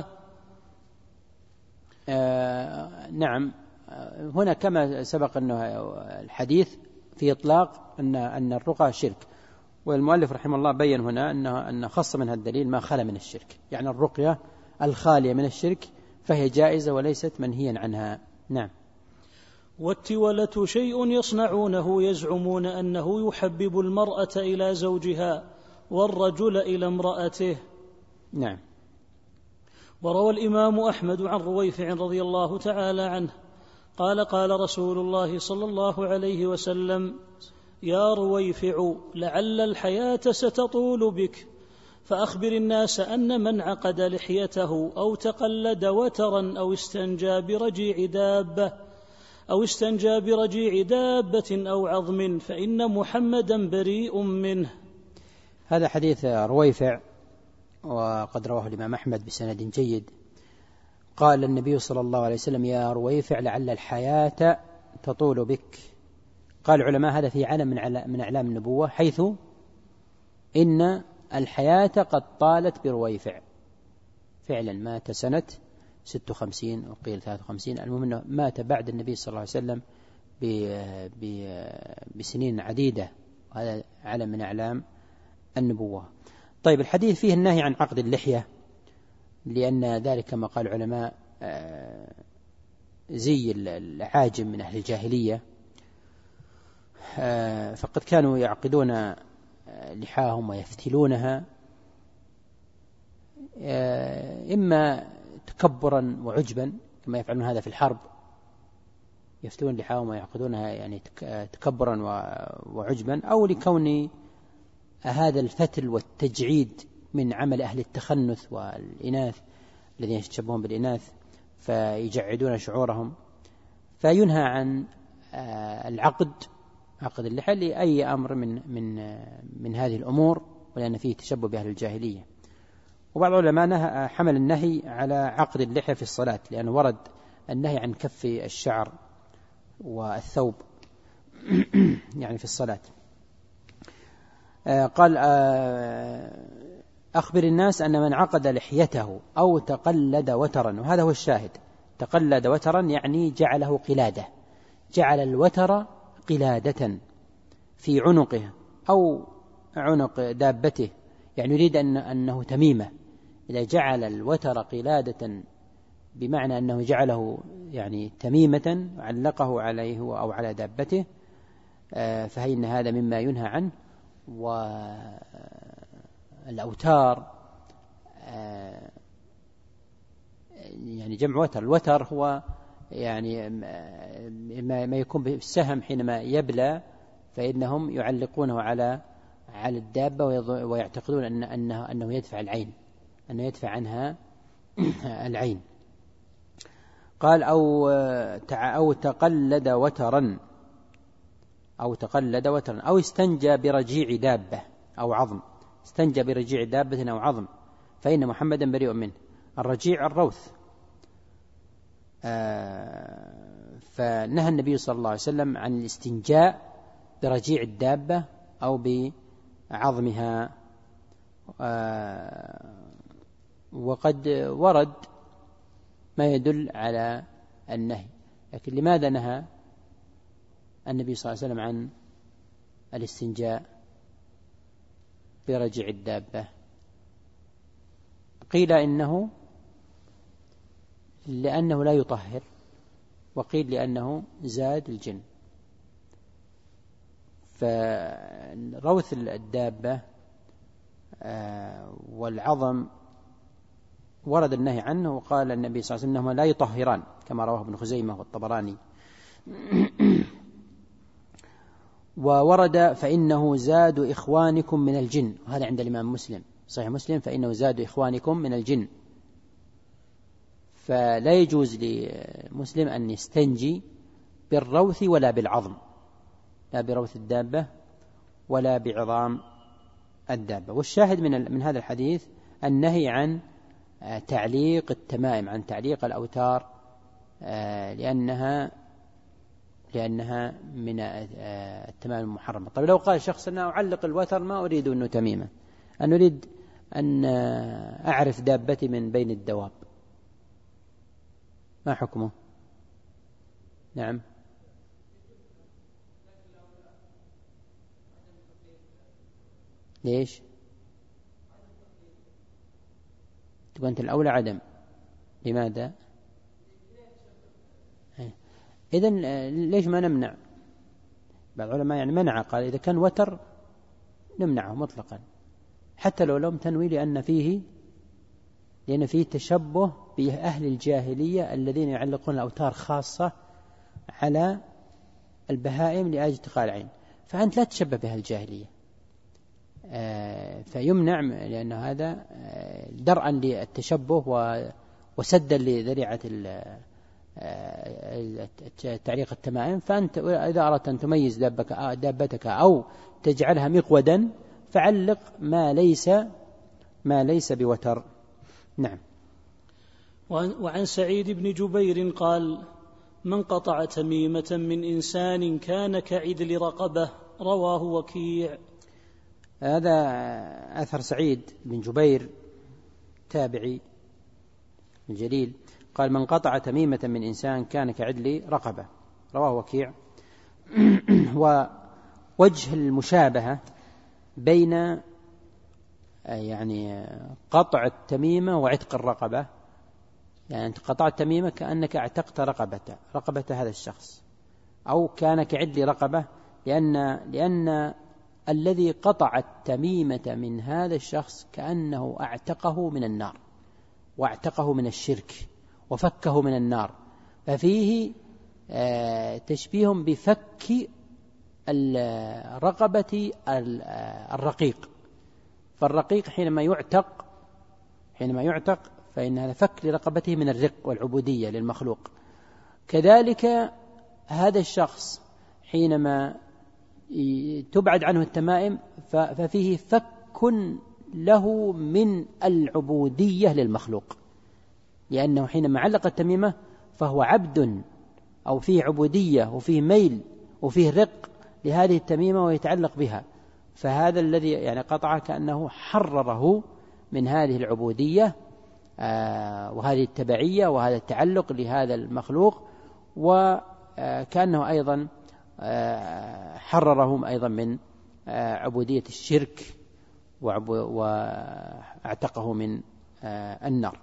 S1: آه نعم. هنا كما سبق أنه الحديث في إطلاق أن أن الرقى شرك، والمؤلف رحمه الله بين هنا أنه أن خص منها الدليل ما خلا من الشرك، يعني الرقية الخالية من الشرك فهي جائزة وليست منهيا عنها. نعم.
S3: والتولة شيء يصنعونه يزعمون أنه يحبب المرأة إلى زوجها والرجل إلى امرأته.
S1: نعم.
S3: وروى الإمام أحمد عن رويفع رضي الله تعالى عنه قال قال رسول الله صلى الله عليه وسلم: يا رويفع لعل الحياة ستطول بك، فأخبر الناس أن من عقد لحيته أو تقلد وترا أو استنجى برجيع دابة أو استنجى برجيع دابة أو عظم فإن محمدا بريء منه.
S1: هذا حديث رويفع وقد رواه الإمام أحمد بسند جيد. قال النبي صلى الله عليه وسلم: يا رويفع لعل الحياة تطول بك. قال العلماء هذا في علم من أعلام النبوة، حيث إن الحياة قد طالت برويفع. فعلا مات سنة ستة وخمسين وقيل ثلاثة وخمسين، المهم أنه مات بعد النبي صلى الله عليه وسلم بسنين عديدة، وهذا علم من أعلام النبوة. طيب، الحديث فيه النهي عن عقد اللحية، لأن ذلك كما قال العلماء زي العاجم من أهل الجاهلية، فقد كانوا يعقدون لحاهم ويفتلونها إما تكبرا وعجبا كما يفعلون هذا في الحرب، يفتلون لحاهم ويعقدونها يعني تكبرا وعجبا، أو لكون هذا الفتل والتجعيد من عمل أهل التخنث والإناث الذين يتشبهون بالإناث. فيجعدون شعورهم، فينهى عن العقد عقد اللحى لأي أمر من من من هذه الأمور، ولأن فيه تشبه بأهل الجاهلية. وبعض العلماء حمل النهي على عقد اللحى في الصلاة، لأنه ورد النهي عن كف الشعر والثوب يعني في الصلاة. قال أخبر الناس أن من عقد لحيته أو تقلد وترا، وهذا هو الشاهد، تقلد وترا يعني جعله قلادة، جعل الوتر قلادة في عنقه أو عنق دابته، يعني يريد أن أنه تميمة. إذا جعل الوتر قلادة بمعنى أنه جعله يعني تميمة علقه عليه أو على دابته، فهين هذا مما ينهى عنه. والأوتار يعني جمع وتر، الوتر هو يعني ما يكون بالسهم حينما يبلى، فإنهم يعلقونه على على الدابة ويعتقدون أن أنه أنه يدفع العين، أنه يدفع عنها العين. قال أو أو تقلد وترا أو تقلد وترا أو استنجى برجيع دابة أو عظم، استنجى برجيع دابة أو عظم فإن محمدا بريء منه. الرجيع الروث. آه فنهى النبي صلى الله عليه وسلم عن الاستنجاء برجيع الدابة أو بعظمها. آه وقد ورد ما يدل على النهي، لكن لماذا نهى النبي صلى الله عليه وسلم عن الاستنجاء برجيع الدابة؟ قيل إنه لأنه لا يطهر، وقيل لأنه زاد الجن. فروث الدابة والعظم ورد النهي عنه، وقال النبي صلى الله عليه وسلم إنهما لا يطهران كما رواه ابن خزيمة والطبراني. وورد فإنه زاد إخوانكم من الجن، وهذا عند الإمام مسلم صحيح مسلم، فإنه زاد إخوانكم من الجن. فلا يجوز لمسلم أن يستنجي بالروث ولا بالعظم، لا بروث الدابة ولا بعظام الدابة. والشاهد من من هذا الحديث النهي عن تعليق التمائم، عن تعليق الأوتار، لأنها لأنها من التمائم المحرمة. طيب لو قال شخص أنا أعلق الوتر ما أريد أنه تميمة، أنا أريد أن أعرف دابتي من بين الدواب، ما حكمه؟ نعم. ليش؟ تقول أنت الأولى عدم، لماذا؟ إذن ليش ما نمنع؟ بعض العلماء يعني منع، قال إذا كان وتر نمنعه مطلقا حتى لو لم تنوي، لأن فيه لأن فيه تشبه بأهل الجاهلية الذين يعلقون الأوتار خاصة على البهائم لأجل اتقاء العين، فأنت لا تشبه بأهل الجاهلية. فيمنع لأن هذا درءا للتشبه وسدا لذريعة تعليق التمائم. فأنت إذا أردت أن تميز دابتك أو تجعلها مقودا فعلق ما ليس ما ليس بوتر. نعم.
S3: وعن سعيد بن جبير قال: من قطع تميمة من إنسان كان كعدل رقبة، رواه وكيع.
S1: هذا أثر سعيد بن جبير تابعي الجليل، قال: من قطع تميمة من إنسان كان كعدل رقبة، رواه وكيع. ووجه المشابهة بين يعني قطع التميمة وعتق الرقبة، يعني أنت قطعت التميمة كأنك اعتقت رقبة رقبة هذا الشخص، أو كان كعدل رقبة، لأن لأن الذي قطع التميمة من هذا الشخص كأنه اعتقه من النار، واعتقه من الشرك، وفكه من النار. ففيه تشبيه بفك الرقبة الرقيق. فالرقيق حينما يعتق حينما يعتق فإن هذا فك لرقبته من الرق والعبودية للمخلوق. كذلك هذا الشخص حينما تبعد عنه التمائم ففيه فك له من العبودية للمخلوق، لأنه حينما علق التميمة فهو عبد أو فيه عبودية وفيه ميل وفيه رق لهذه التميمة ويتعلق بها، فهذا الذي يعني قطعه كأنه حرره من هذه العبودية آه وهذه التبعية وهذا التعلق لهذا المخلوق، وكأنه أيضا آه حررهم أيضا من آه عبودية الشرك واعتقه من آه النار.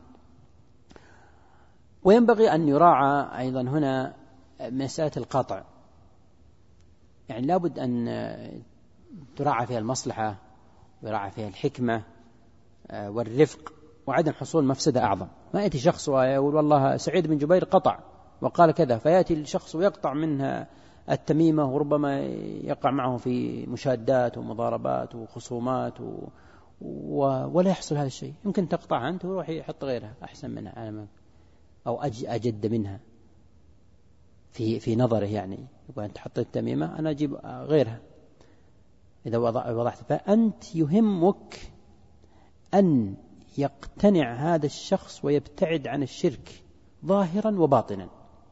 S1: وينبغي أن يراعى أيضا هنا مسألة القطع، يعني لابد أن تراعى فيها المصلحة ويراعى فيها الحكمة والرفق وعدم حصول مفسدة أعظم. ما يأتي شخص ويقول والله سعيد بن جبير قطع وقال كذا، فيأتي الشخص ويقطع منها التميمة وربما يقع معه في مشادات ومضاربات وخصومات و... و... ولا يحصل هذا الشيء. يمكن تقطع أنت ويروح يحط غيرها أحسن منها أو أجد منها في في نظره، يعني يقول أنت حطيت التميمة أنا أجيب غيرها إذا وضعت. فأنت يهمك أن يقتنع هذا الشخص ويبتعد عن الشرك ظاهرا وباطنا.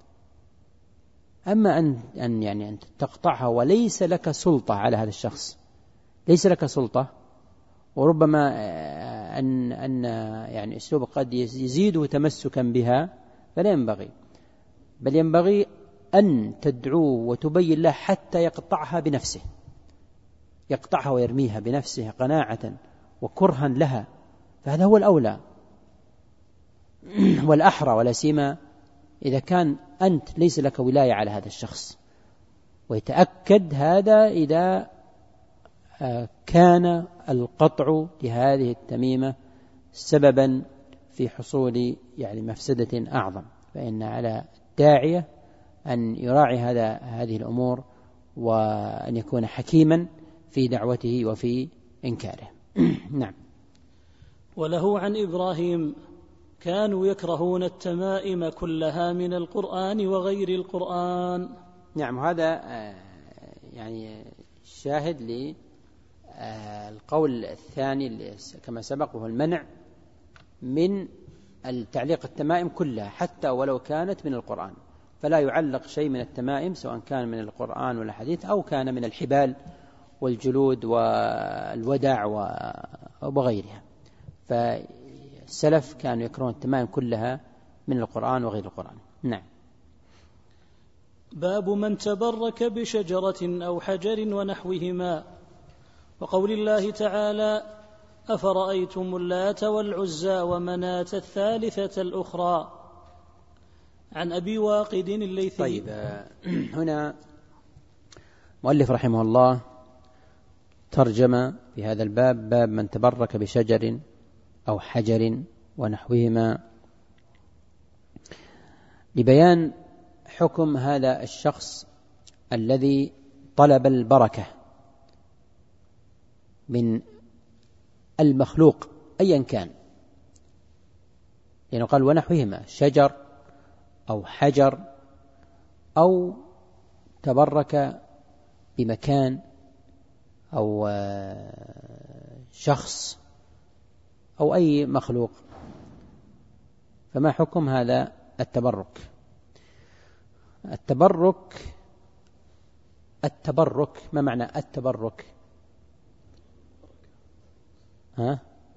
S1: أما أن أن يعني أن تقطعها وليس لك سلطة على هذا الشخص، ليس لك سلطة، وربما أن أن يعني أسلوب قد يزيد تمسكا بها، فلا ينبغي، بل ينبغي أن تدعوه وتبين له حتى يقطعها بنفسه، يقطعها ويرميها بنفسه قناعة وكرها لها، فهذا هو الأولى والأحرى، ولا سيما إذا كان أنت ليس لك ولاية على هذا الشخص. ويتأكد هذا إذا كان القطع لهذه التميمة سببا في حصول يعني مفسدة أعظم، فإن على الداعية أن يراعي هذا هذه الأمور وأن يكون حكيما في دعوته وفي إنكاره. نعم.
S3: وله عن إبراهيم كانوا يكرهون التمائم كلها من القرآن وغير القرآن.
S1: نعم، هذا يعني شاهد للقول الثاني كما سبق، وهو المنع من التعليق التمائم كلها حتى ولو كانت من القرآن، فلا يعلق شيء من التمائم سواء كان من القرآن ولا الحديث أو كان من الحبال والجلود والودع وغيرها. فالسلف كانوا يكرهون التمائم كلها من القرآن وغير القرآن. نعم.
S3: باب من تبرك بشجرة أو حجر ونحوهما، وقول الله تعالى أفرأيتم اللات والعزى ومناة الثالثة الأخرى. عن أبي واقد الليثي.
S1: طيب، هنا مؤلف رحمه الله ترجم في هذا الباب باب من تبرك بشجر أو حجر ونحوهما، لبيان حكم هذا الشخص الذي طلب البركة من المخلوق أيا كان، لأنه قال ونحوهما، شجر أو حجر أو تبرك بمكان أو شخص أو أي مخلوق. فما حكم هذا التبرك؟ التبرك التبرك ما معنى التبرك؟ ها؟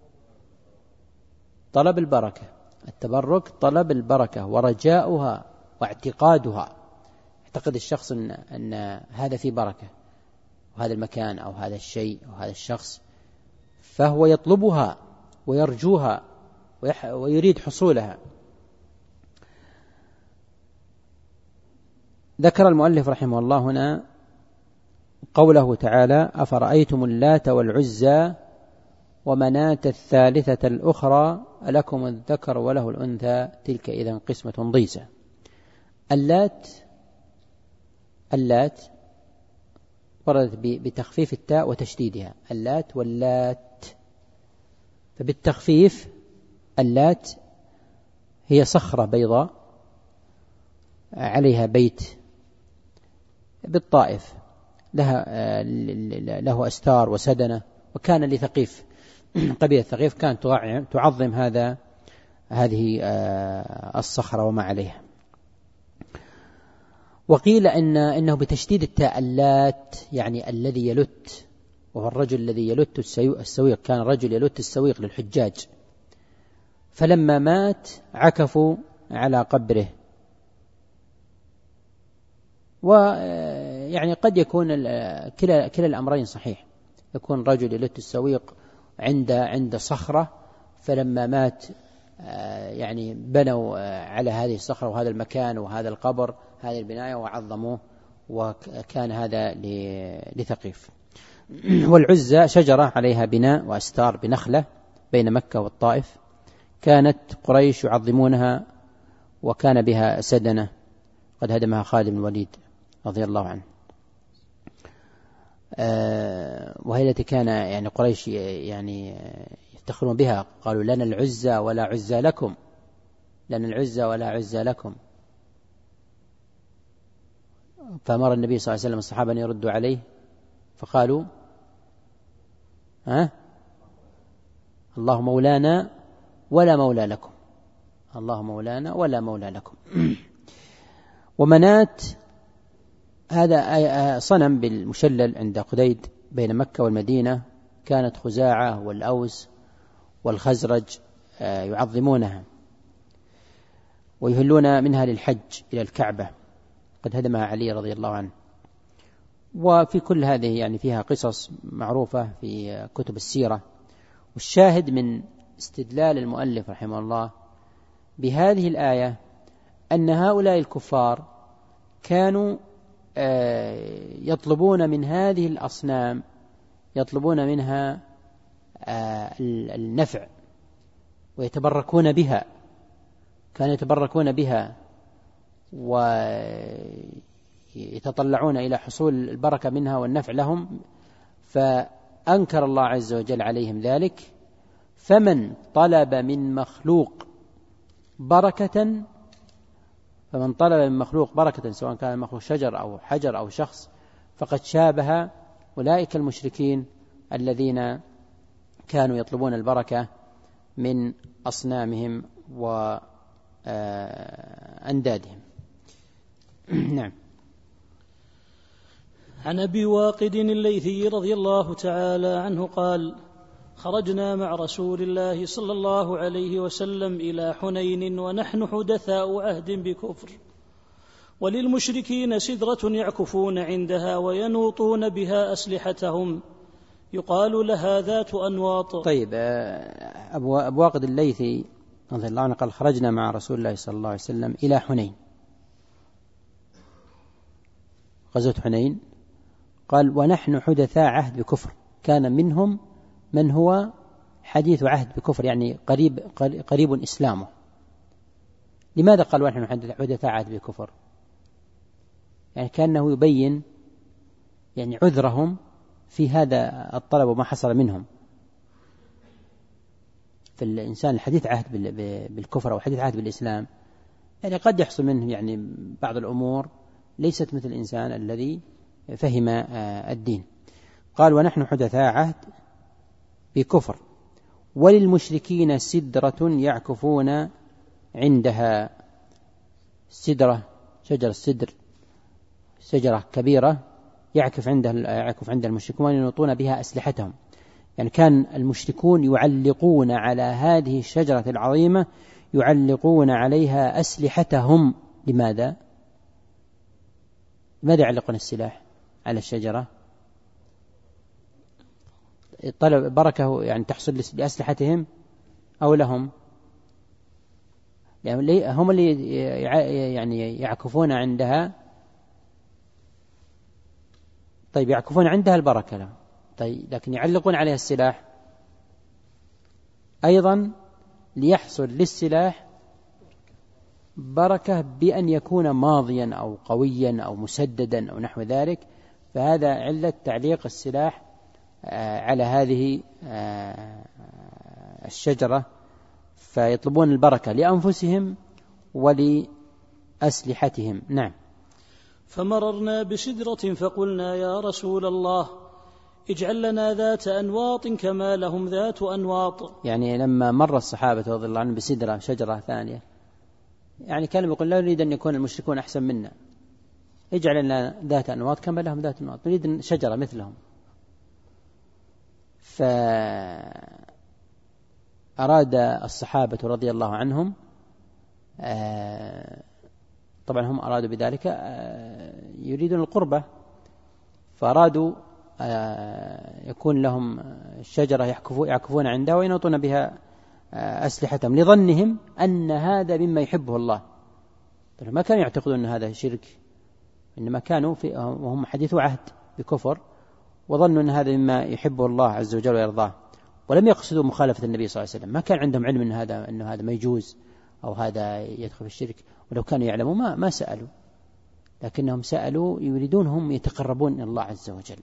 S1: طلب البركة. التبرك طلب البركة ورجاؤها واعتقادها، يعتقد الشخص أن, أن هذا فيه بركة، وهذا المكان أو هذا الشيء أو هذا الشخص، فهو يطلبها ويرجوها ويريد حصولها. ذكر المؤلف رحمه الله هنا قوله تعالى أفرأيتم اللات والعزى ومناة الثالثة الأخرى ألكم الذكر وله الأنثى تلك إذن قسمة ضيزى. اللات اللات وردت بتخفيف التاء وتشديدها، اللات واللات، فبالتخفيف اللات هي صخرة بيضاء عليها بيت بالطائف، لها له أستار وسدنة، وكان لثقيف قبيلة ثقيف كانت تعظم هذا هذه الصخرة وما عليها. وقيل إن إنه بتشديد التاء اللات، يعني الذي يلت، وهو الرجل الذي يلت السويق، كان رجل يلت السويق للحجاج، فلما مات عكفوا على قبره. ويعني قد يكون كلا كلا الأمرين صحيح، يكون رجل يلت السويق عند عند صخرة، فلما مات يعني بنوا على هذه الصخرة وهذا المكان وهذا القبر هذه البناية وعظموه، وكان هذا لثقيف. والعزة شجرة عليها بناء وأستار بنخلة بين مكة والطائف، كانت قريش يعظمونها، وكان بها سدنة قد هدمها خالد بن الوليد رضي الله عنه. وهي التي كان يعني قريش يعني يفتخرون بها، قالوا لنا العزة ولا عزة لكم، لنا العزة ولا عزة لكم. فأمر النبي صلى الله عليه وسلم الصحابة أن يردوا عليه، فقالوا ها الله مولانا ولا مولى لكم، الله مولانا ولا مولى لكم. ومنات هذا صنم بالمشلل عند قديد بين مكة والمدينة، كانت خزاعة والأوس والخزرج يعظمونها ويهلون منها للحج إلى الكعبة، قد هدمها علي رضي الله عنه. وفي كل هذه يعني فيها قصص معروفة في كتب السيرة. والشاهد من استدلال المؤلف رحمه الله بهذه الآية أن هؤلاء الكفار كانوا يطلبون من هذه الأصنام، يطلبون منها النفع ويتبركون بها، كانوا يتبركون بها ويتطلعون إلى حصول البركة منها والنفع لهم، فأنكر الله عز وجل عليهم ذلك. فمن طلب من مخلوق بركة فمن طلب من مخلوق بركة سواء كان المخلوق شجر أو حجر أو شخص فقد شابه أولئك المشركين الذين كانوا يطلبون البركة من أصنامهم وأندادهم. نعم.
S3: عن أبي واقد الليثي رضي الله تعالى عنه قال: خرجنا مع رسول الله صلى الله عليه وسلم إلى حنين ونحن حدثاء عهد بكفر، وللمشركين سدرة يعكفون عندها وينوطون بها أسلحتهم يقال لها ذات أنواط.
S1: طيب، أبو واقد الليثي رضي الله عنه قال: خرجنا مع رسول الله صلى الله عليه وسلم إلى حنين. غزوة حنين، قال: ونحن حدثاء عهد بكفر، كان منهم من هو حديث عهد بكفر، يعني قريب قريب إسلامه. لماذا قال ونحن حدثاء عهد بكفر؟ يعني كأنه يبين يعني عذرهم في هذا الطلب وما حصل منهم. فالإنسان الحديث عهد بالكفر أو حديث عهد بالإسلام يعني قد يحصل منه يعني بعض الأمور ليست مثل الإنسان الذي فهم الدين. قال: ونحن حدثاء عهد بكفر، وللمشركين سدرة يعكفون عندها. سدرة شجر السدر، شجرة كبيرة يعكف عندها يعكف عندها المشركون ينوطون بها أسلحتهم. يعني كان المشركون يعلقون على هذه الشجرة العظيمة، يعلقون عليها أسلحتهم. لماذا؟ لماذا يعلقون السلاح على الشجرة؟ طلب بركة يعني تحصل لأسلحتهم أو لهم؟ يعني هم اللي يعني يعكفون عندها. طيب، يعكفون عندها البركة لهم، طيب، لكن يعلقون عليها السلاح أيضا ليحصل للسلاح بركة بأن يكون ماضيا أو قويا أو مسددا أو نحو ذلك. فهذا علة تعليق السلاح على هذه الشجرة فيطلبون البركة لأنفسهم ولأسلحتهم. نعم.
S3: فمررنا بسدرة فقلنا يا رسول الله اجعل لنا ذات أنواط كما لهم ذات أنواط.
S1: يعني لما مر الصحابة رضي الله عنهم بسدرة شجرة ثانية، يعني كانوا يقول لا نريد أن يكون المشركون أحسن منا، اجعل لنا ذات أنواط كما لهم ذات أنواط، نريد شجرة مثلهم. فأراد الصحابة رضي الله عنهم، طبعا هم أرادوا بذلك يريدون القربة، فأرادوا يكون لهم الشجرة يعكفون عندها وينوطون بها أسلحتهم لظنهم أن هذا مما يحبه الله. ما كانوا يعتقدون أن هذا شرك، إنما كانوا في وهم حديثوا عهد بكفر، وظنوا أن هذا مما يحبه الله عز وجل ويرضاه، ولم يقصدوا مخالفة النبي صلى الله عليه وسلم. ما كان عندهم علم أن هذا أنه هذا ما يجوز أو هذا يدخل في الشرك، ولو كانوا يعلموا ما ما سألوا، لكنهم سألوا يريدون هم يتقربون إلى الله عز وجل،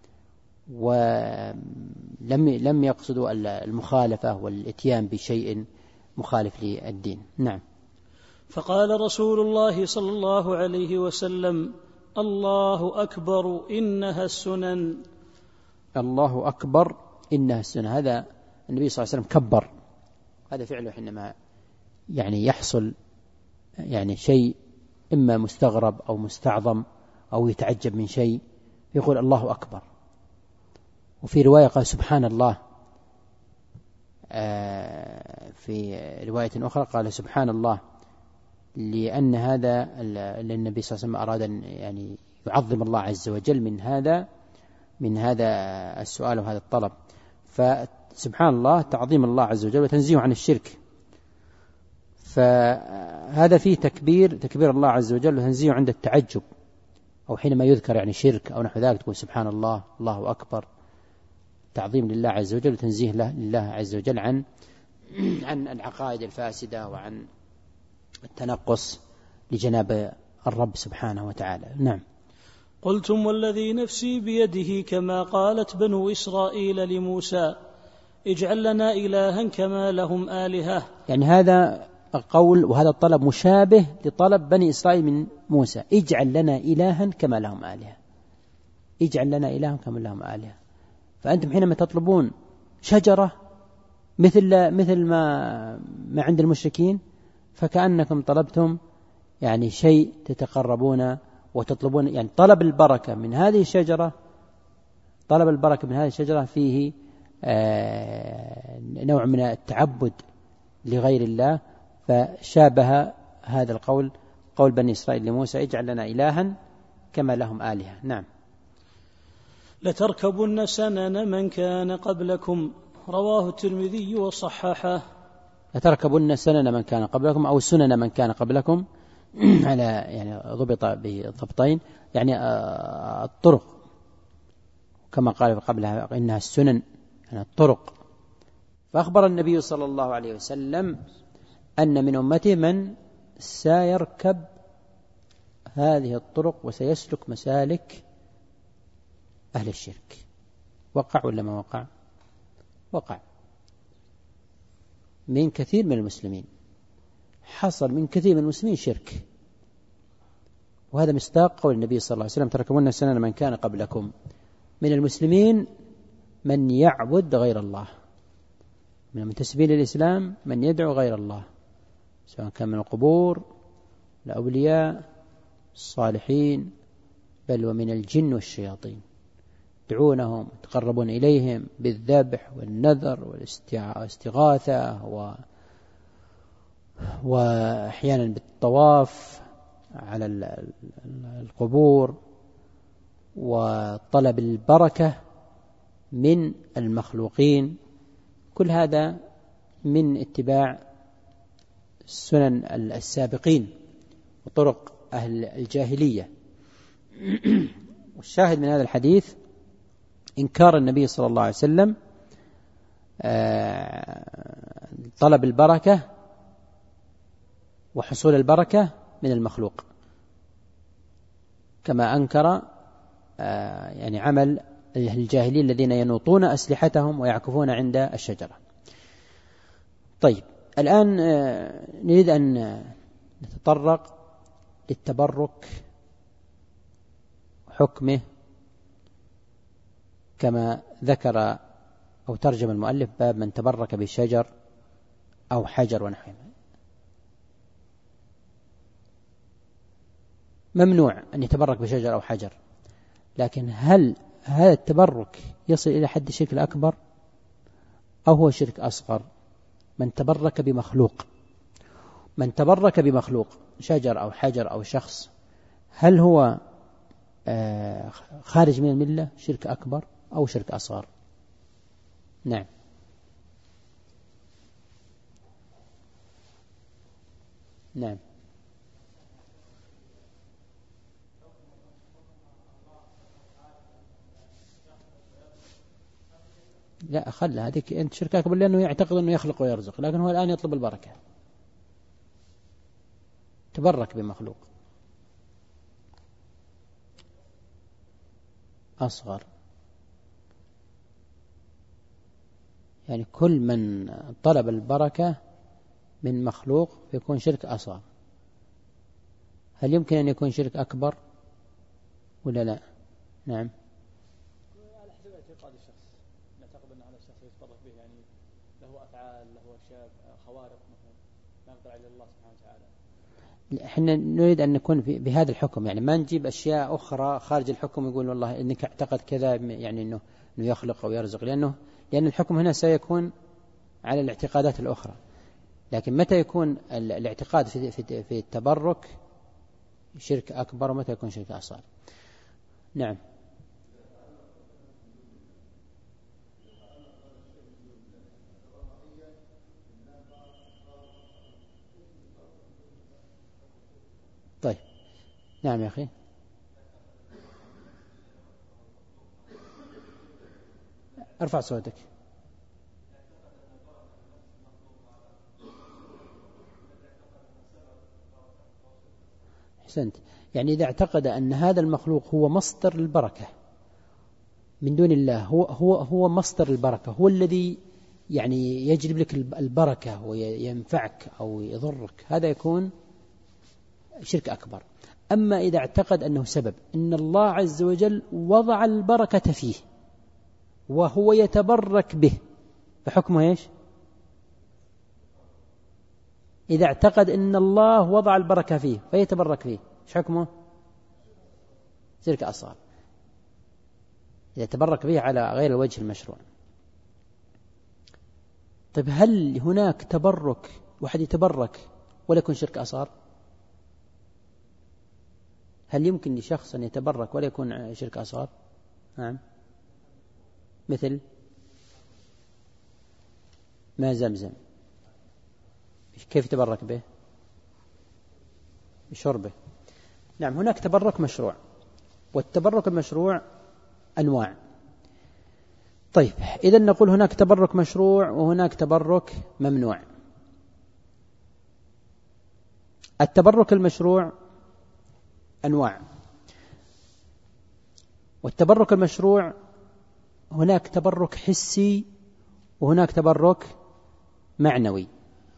S1: ولم لم يقصدوا المخالفة والإتيان بشيء مخالف للدين. نعم.
S3: فقال رسول الله صلى الله عليه وسلم الله أكبر إنها السنن.
S1: الله أكبر إنها السنن، هذا النبي صلى الله عليه وسلم كبر، هذا فعله حينما يعني يحصل يعني شيء إما مستغرب أو مستعظم أو يتعجب من شيء يقول الله أكبر. وفي رواية قال سبحان الله، في رواية أخرى قال سبحان الله، لأن هذا النبي صلى الله عليه وسلم أراد أن يعني يعظم الله عز وجل من هذا من هذا السؤال وهذا الطلب. فسبحان الله تعظيم الله عز وجل وتنزيه عن الشرك، فهذا فيه تكبير تكبير الله عز وجل وتنزيه عند التعجب، أو حينما يذكر يعني شرك أو نحو ذلك تقول سبحان الله الله أكبر، تعظيم لله عز وجل وتنزيه لله عز وجل عن عن العقائد الفاسدة وعن التنقص لجناب الرب سبحانه وتعالى. نعم.
S3: قلتم والذي نفسي بيده كما قالت بنو إسرائيل لموسى اجعل لنا إلها كما لهم آلهة.
S1: يعني هذا القول وهذا الطلب مشابه لطلب بني إسرائيل من موسى، اجعل لنا إلها كما لهم آلهة، اجعل لنا إلها كما لهم آلهة. فأنتم حينما تطلبون شجرة مثل مثل ما ما عند المشركين، فكأنكم طلبتم يعني شيء تتقربون وتطلبون، يعني طلب البركة من هذه الشجرة، طلب البركة من هذه الشجرة فيه نوع من التعبد لغير الله، فشابه هذا القول قول بني إسرائيل لموسى اجعل لنا إلها كما لهم آلهة. نعم.
S3: لتركبن سنن من كان قبلكم، رواه الترمذي وصححه.
S1: لتركبن سنن من كان قبلكم أو سنن من كان قبلكم على يعني ضبط بضبطين، يعني الطرق كما قال قبلها إنها السنن يعني الطرق. فأخبر النبي صلى الله عليه وسلم أن من أمته من سيركب هذه الطرق وسيسلك مسالك أهل الشرك. وقع ولا ما وقع؟ وقع من كثير من المسلمين، حصل من كثير من المسلمين شرك، وهذا مصداق قول النبي صلى الله عليه وسلم تركبون سنن من كان قبلكم. من المسلمين من يعبد غير الله، من المنتسبين للإسلام من يدعو غير الله، سواء كان من القبور الأولياء الصالحين بل ومن الجن والشياطين، يدعونهم يتقربون إليهم بالذبح والنذر والاستغاثة و... وأحيانا بالطواف على القبور وطلب البركة من المخلوقين. كل هذا من اتباع سنن السابقين وطرق أهل الجاهلية. والشاهد من هذا الحديث إنكار النبي صلى الله عليه وسلم طلب البركة وحصول البركة من المخلوق، كما أنكر يعني عمل الجاهلين الذين ينوطون أسلحتهم ويعكفون عند الشجرة. طيب، الآن نريد أن نتطرق للتبرك حكمه كما ذكر أو ترجم المؤلف باب من تبرك بشجر أو حجر ونحوه. ممنوع أن يتبرك بشجر أو حجر، لكن هل هذا التبرك يصل إلى حد الشرك الأكبر أو هو شرك أصغر؟ من تبرك بمخلوق من تبرك بمخلوق شجر أو حجر أو شخص، هل هو خارج من الملة شرك أكبر أو شرك أصغر؟ نعم. نعم. لا خل هذيك أنت شرك أكبر لأنه يعتقد أنه يخلق ويرزق، لكن هو الآن يطلب البركة، تبرك بمخلوق. أصغر يعني كل من طلب البركة من مخلوق يكون شرك أصغر. هل يمكن أن يكون شرك أكبر ولا لا؟ نعم.
S2: على حسب اعتقاد الشخص، نعتقد أن هذا الشخص يتبرك به يعني له أفعال، له أشياء خوارق مثلا ما يقدر عليه الله سبحانه وتعالى.
S1: احنا نريد أن نكون بهذا الحكم، يعني ما نجيب أشياء أخرى خارج الحكم يقول والله إنك اعتقد كذا يعني إنه إنه يخلق أو يرزق، لأنه لأن الحكم هنا سيكون على الاعتقادات الأخرى. لكن متى يكون الاعتقاد في في في التبرك شرك أكبر ومتى يكون شرك أصغر؟ نعم. طيب. نعم يا أخي. ارفع صوتك. أحسنت. يعني إذا اعتقد أن هذا المخلوق هو مصدر البركة من دون الله، هو هو هو مصدر البركة، هو الذي يعني يجلب لك البركة وينفعك أو يضرك، هذا يكون شرك أكبر. أما إذا اعتقد أنه سبب، إن الله عز وجل وضع البركة فيه وهو يتبرك به، فحكمه إيش؟ إذا اعتقد أن الله وضع البركة فيه فيتبرك فيه، إيش حكمه؟ شرك أصغر إذا تبرك به على غير الوجه المشروع. طيب هل هناك تبرك واحد يتبرك ولا يكون شرك أصغر؟ هل يمكن لشخص أن يتبرك ولا يكون شرك أصغر؟ نعم. مثل ما زمزم، كيف يتبرك به؟ بشربه. نعم. هناك تبرك مشروع، والتبرك المشروع أنواع. طيب إذن نقول هناك تبرك مشروع وهناك تبرك ممنوع. التبرك المشروع أنواع، والتبرك المشروع هناك تبرك حسي وهناك تبرك معنوي.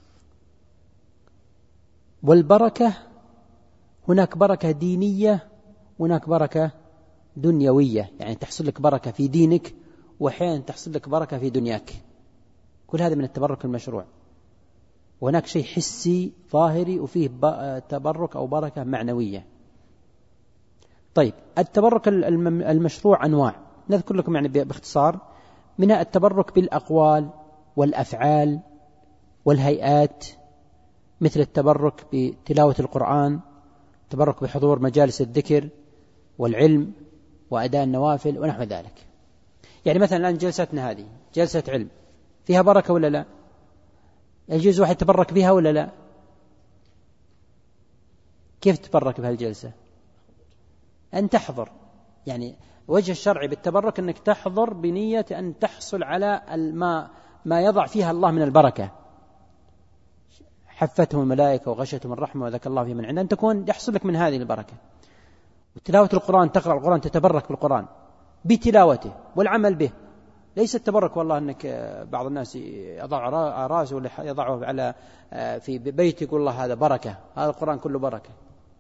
S1: والبركة هناك بركة دينية وهناك بركة دنيوية، يعني تحصل لك بركة في دينك وأحيانا تحصل لك بركة في دنياك، كل هذا من التبرك المشروع. وهناك شيء حسي ظاهري وفيه تبرك أو بركة معنوية. طيب التبرك المشروع أنواع، نذكر لكم يعني باختصار. منها التبرك بالأقوال والأفعال والهيئات، مثل التبرك بتلاوة القرآن، التبرك بحضور مجالس الذكر والعلم وأداء النوافل ونحو ذلك. يعني مثلا الآن جلستنا هذه جلسة علم، فيها بركة ولا لا؟ يجوز واحد يتبرك بها ولا لا؟ كيف تتبرك بهالجلسة؟ أن تحضر، يعني وجه الشرعي بالتبرك أنك تحضر بنية أن تحصل على ما ما يضع فيها الله من البركة. حفتهم الملائكة وغشتهم الرحمة وذكر الله في من عنده، أن تكون يحصل لك من هذه البركة. وتلاوة القرآن، تقرأ القرآن تتبرك بالقرآن بتلاوته والعمل به، ليس التبرك والله أنك بعض الناس يضع راسه ولا يضعه على في بيت يقول الله هذا بركة، هذا القرآن كله بركة.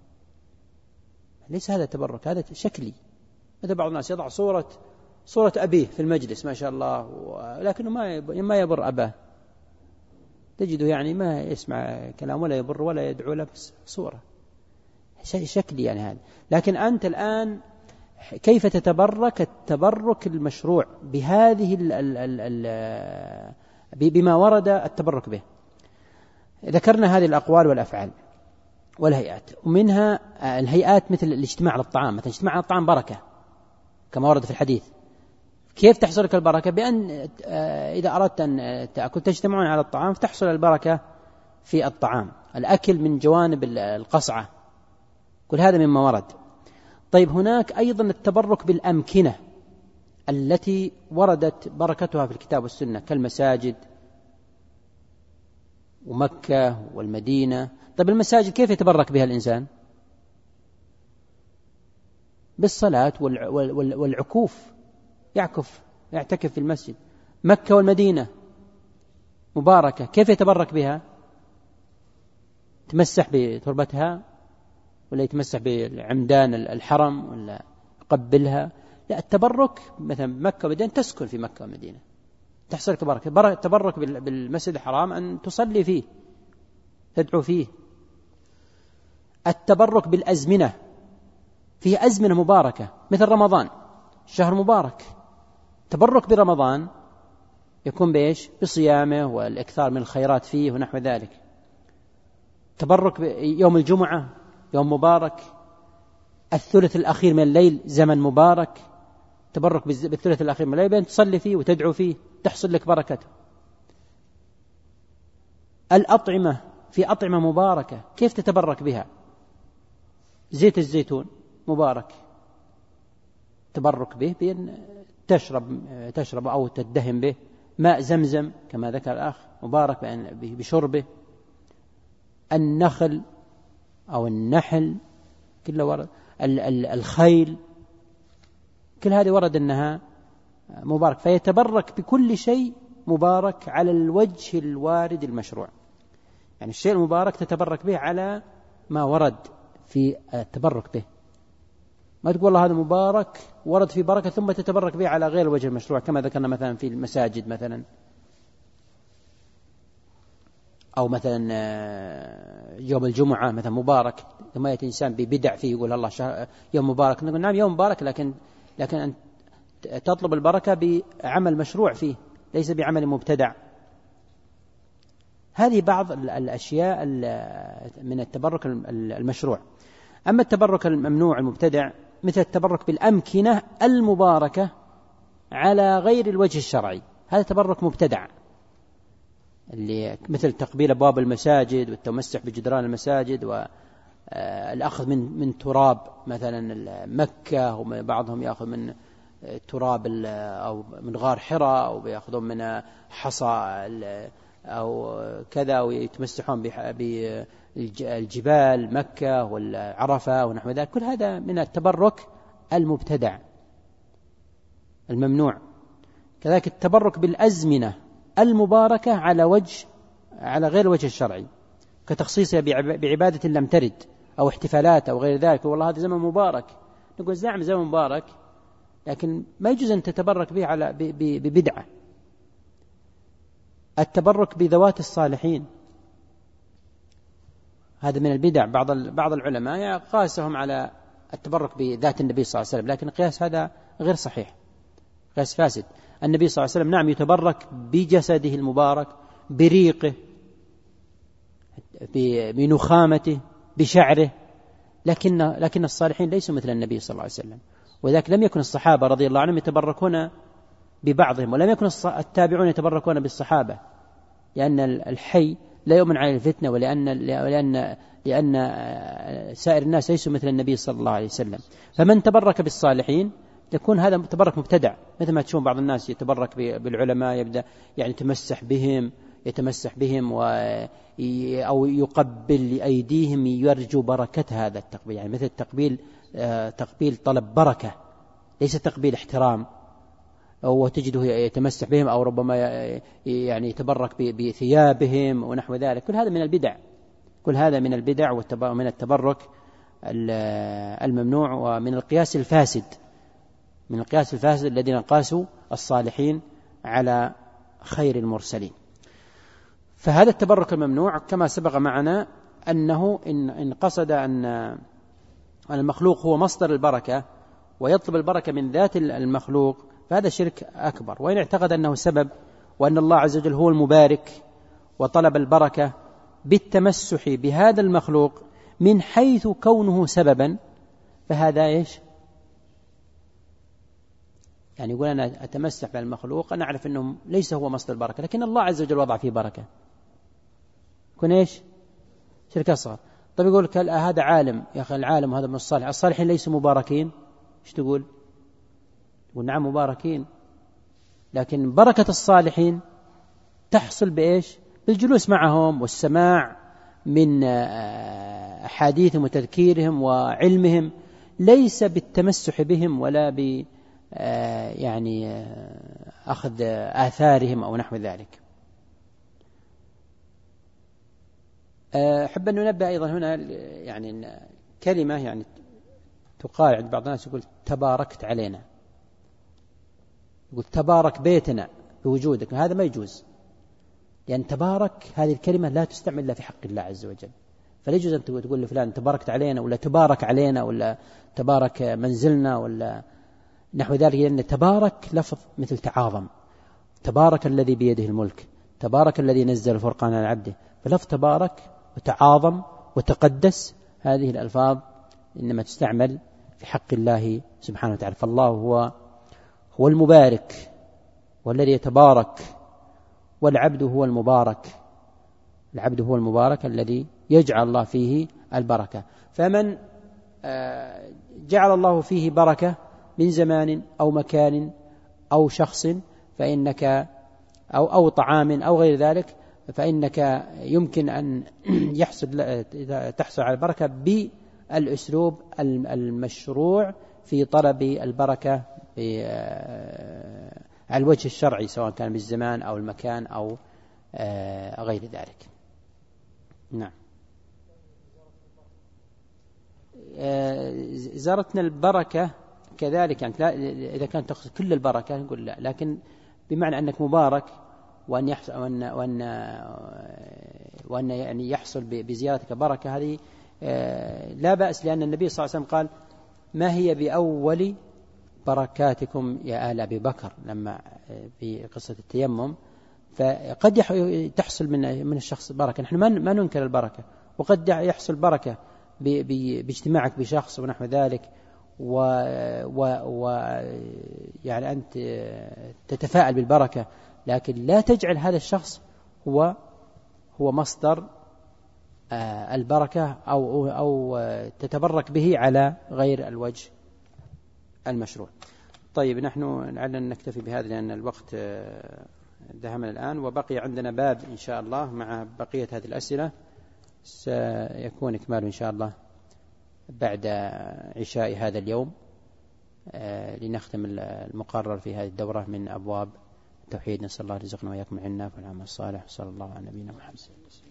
S1: ليس هذا تبرك، هذا شكلي. مثل بعض الناس يضع صورة صورة أبيه في المجلس ما شاء الله، لكنه ما ما يبر أباه، تجده يعني ما يسمع كلام ولا يبر ولا يدعو له، بس صورة شكلي يعني هذا. لكن أنت الآن كيف تتبرك؟ التبرك المشروع بهذه ال ال ال ال بما ورد التبرك به. ذكرنا هذه الأقوال والأفعال والهيئات، ومنها الهيئات مثل الاجتماع على الطعام. مثلا اجتماع على الطعام بركة كما ورد في الحديث. كيف تحصل لك البركة؟ بأن إذا أردت أن تأكل تجتمعون على الطعام فتحصل البركة في الطعام، الأكل من جوانب القصعة، كل هذا مما ورد. طيب هناك أيضا التبرك بالأمكنة التي وردت بركتها في الكتاب والسنة كالمساجد ومكة والمدينة. طيب المساجد كيف يتبرك بها الإنسان؟ بالصلاة والعكوف، يعكف يعتكف في المسجد. مكة والمدينة مباركة، كيف يتبرك بها؟ تمسح بتربتها ولا يتمسح بعمدان الحرم ولا يقبلها؟ لا، التبرك مثلا مكة والمدينة تسكن في مكة والمدينة تحصل لك بركة. التبرك بالمسجد الحرام أن تصلي فيه تدعو فيه. التبرك بالأزمنة، فيه أزمنة مباركة مثل رمضان، شهر مبارك. تبرك برمضان يكون بإيش؟ بصيامه والإكثار من الخيرات فيه ونحو ذلك. تبرك يوم الجمعة يوم مبارك. الثلث الأخير من الليل زمن مبارك، تبرك بالثلث الأخير من الليل بأن تصلي فيه وتدعو فيه تحصل لك بركته. الأطعمة، في أطعمة مباركة كيف تتبرك بها؟ زيت الزيتون مبارك، تبرك به بأن تشرب تشرب أو تدهن به. ماء زمزم كما ذكر الأخ مبارك بشربه. النخل أو النحل كله ورد. الخيل كل هذه ورد أنها مبارك، فيتبرك بكل شيء مبارك على الوجه الوارد المشروع. يعني الشيء المبارك تتبرك به على ما ورد في التبرك به، ما تقول الله هذا مبارك ورد في بركة ثم تتبرك به على غير الوجه المشروع، كما ذكرنا مثلا في المساجد مثلا، أو مثلا يوم الجمعة مثلا مبارك، ثم يأتي إنسان ببدع فيه يقول الله شهر يوم مبارك. نقول نعم يوم مبارك، لكن لكن أن تطلب البركة بعمل مشروع فيه ليس بعمل مبتدع. هذه بعض الأشياء من التبرك المشروع. أما التبرك الممنوع المبتدع مثل التبرك بالأمكنة المباركة على غير الوجه الشرعي، هذا تبرك مبتدع، اللي مثل تقبيل أبواب المساجد والتمسح بجدران المساجد والأخذ من من تراب مثلا مكة، وبعضهم يأخذ من تراب أو من غار حراء، أو يأخذون من حصى أو كذا ويتمسحون بالجبال مكة والعرفة ونحو ذلك. كل هذا من التبرك المبتدع الممنوع. كذلك التبرك بالأزمنة المباركة على وجه على غير الوجه الشرعي، كتخصيصها بعبادة لم ترد أو احتفالات أو غير ذلك. والله هذا زمن مبارك، نقول نعم زمن مبارك، لكن ما يجوز أن تتبرك به على ببدعة. التبرك بذوات الصالحين هذا من البدع. بعض بعض العلماء قاسهم على التبرك بذات النبي صلى الله عليه وسلم، لكن القياس هذا غير صحيح، قياس فاسد. النبي صلى الله عليه وسلم نعم يتبرك بجسده المبارك، بريقه، بنخامته، بشعره، لكن لكن الصالحين ليسوا مثل النبي صلى الله عليه وسلم. وذلك لم يكن الصحابة رضي الله عنهم يتبركون ببعضهم، ولم يكن التابعون يتبركون بالصحابة، لأن الحي لا يؤمن على الفتنة، ولأن لأن لأن سائر الناس ليسوا مثل النبي صلى الله عليه وسلم. فمن تبرك بالصالحين يكون هذا تبرك مبتدع، مثل ما تشوفون بعض الناس يتبرك بالعلماء، يبدأ يعني يتمسح بهم يتمسح بهم و أو يقبل لأيديهم يرجو بركة هذا التقبيل، يعني مثل التقبيل تقبيل طلب بركة، ليس تقبيل احترام. وتجده يتمسح بهم أو ربما يعني يتبرك بثيابهم ونحو ذلك. كل هذا من البدع، كل هذا من البدع ومن التبرك الممنوع، ومن القياس الفاسد، من القياس الفاسد الذين قاسوا الصالحين على خير المرسلين. فهذا التبرك الممنوع كما سبق معنا أنه إن قصد أن المخلوق هو مصدر البركة ويطلب البركة من ذات المخلوق فهذا شرك أكبر. وإن اعتقد أنه سبب وأن الله عز وجل هو المبارك وطلب البركة بالتمسح بهذا المخلوق من حيث كونه سببا فهذا إيش؟ يعني يقول أنا أتمسح بالمخلوق، أنا أعرف أنه ليس هو مصدر البركة لكن الله عز وجل وضع فيه بركة، يكون إيش؟ شرك أصغر. طيب يقول لك هذا عالم، يا أخي العالم هذا من الصالح، الصالحين ليسوا مباركين، إيش تقول؟ تقول نعم مباركين، لكن بركة الصالحين تحصل بإيش؟ بالجلوس معهم والسماع من أحاديثهم وتذكيرهم وعلمهم، ليس بالتمسح بهم ولا ب يعني أخذ آثارهم أو نحو ذلك. أحب أن ننبه أيضا هنا يعني كلمة يعني تقال عند بعض الناس، يقول تباركت علينا، يقول تبارك بيتنا بوجودك، هذا ما يجوز، لأن تبارك هذه الكلمة لا تستعمل إلا في حق الله عز وجل، فلا يجوز أن تقول لفلان تباركت علينا ولا تبارك علينا ولا تبارك منزلنا ولا نحو ذلك، لأن تبارك لفظ مثل تعاظم، تبارك الذي بيده الملك، تبارك الذي نزل الفرقان على عبده، فلفظ تبارك وتعاظم وتقدس هذه الألفاظ إنما تستعمل في حق الله سبحانه وتعالى. فالله هو هو المبارك والذي يتبارك، والعبد هو المبارك، العبد هو المبارك الذي يجعل الله فيه البركة. فمن جعل الله فيه بركة من زمان أو مكان أو شخص فإنك أو أو طعام أو غير ذلك فإنك يمكن أن يحصل تحصل على البركة بالأسلوب المشروع في طلب البركة على الوجه الشرعي، سواء كان بالزمان أو المكان أو غير ذلك. نعم. زارتنا البركة كذلك، يعني لا إذا كانت تقصد كل البركة نقول لا، لكن بمعنى أنك مبارك وأن يحصل وأن وأن وأن يعني يحصل بزيارتك بركة، هذه لا بأس، لأن النبي صلى الله عليه وسلم قال ما هي بأول بركاتكم يا آل أبي بكر لما في قصة التيمم، فقد تحصل من من الشخص بركة، نحن ما ما ننكر البركة، وقد يحصل بركة باجتماعك بشخص ونحو ذلك، و, و, و يعني أنت تتفاءل بالبركة، لكن لا تجعل هذا الشخص هو هو مصدر البركة أو أو تتبرك به على غير الوجه المشروع. طيب نحن لعلنا نكتفي بهذا لأن الوقت دهمنا الآن، وبقي عندنا باب إن شاء الله مع بقية هذه الأسئلة سيكون إكمال إن شاء الله بعد عشاء هذا اليوم، لنختم المقرر في هذه الدورة من أبواب التوحيد. نسأل الله رزقنا وإياكم العنة والعمل الصالح، صلى الله على نبينا محمد.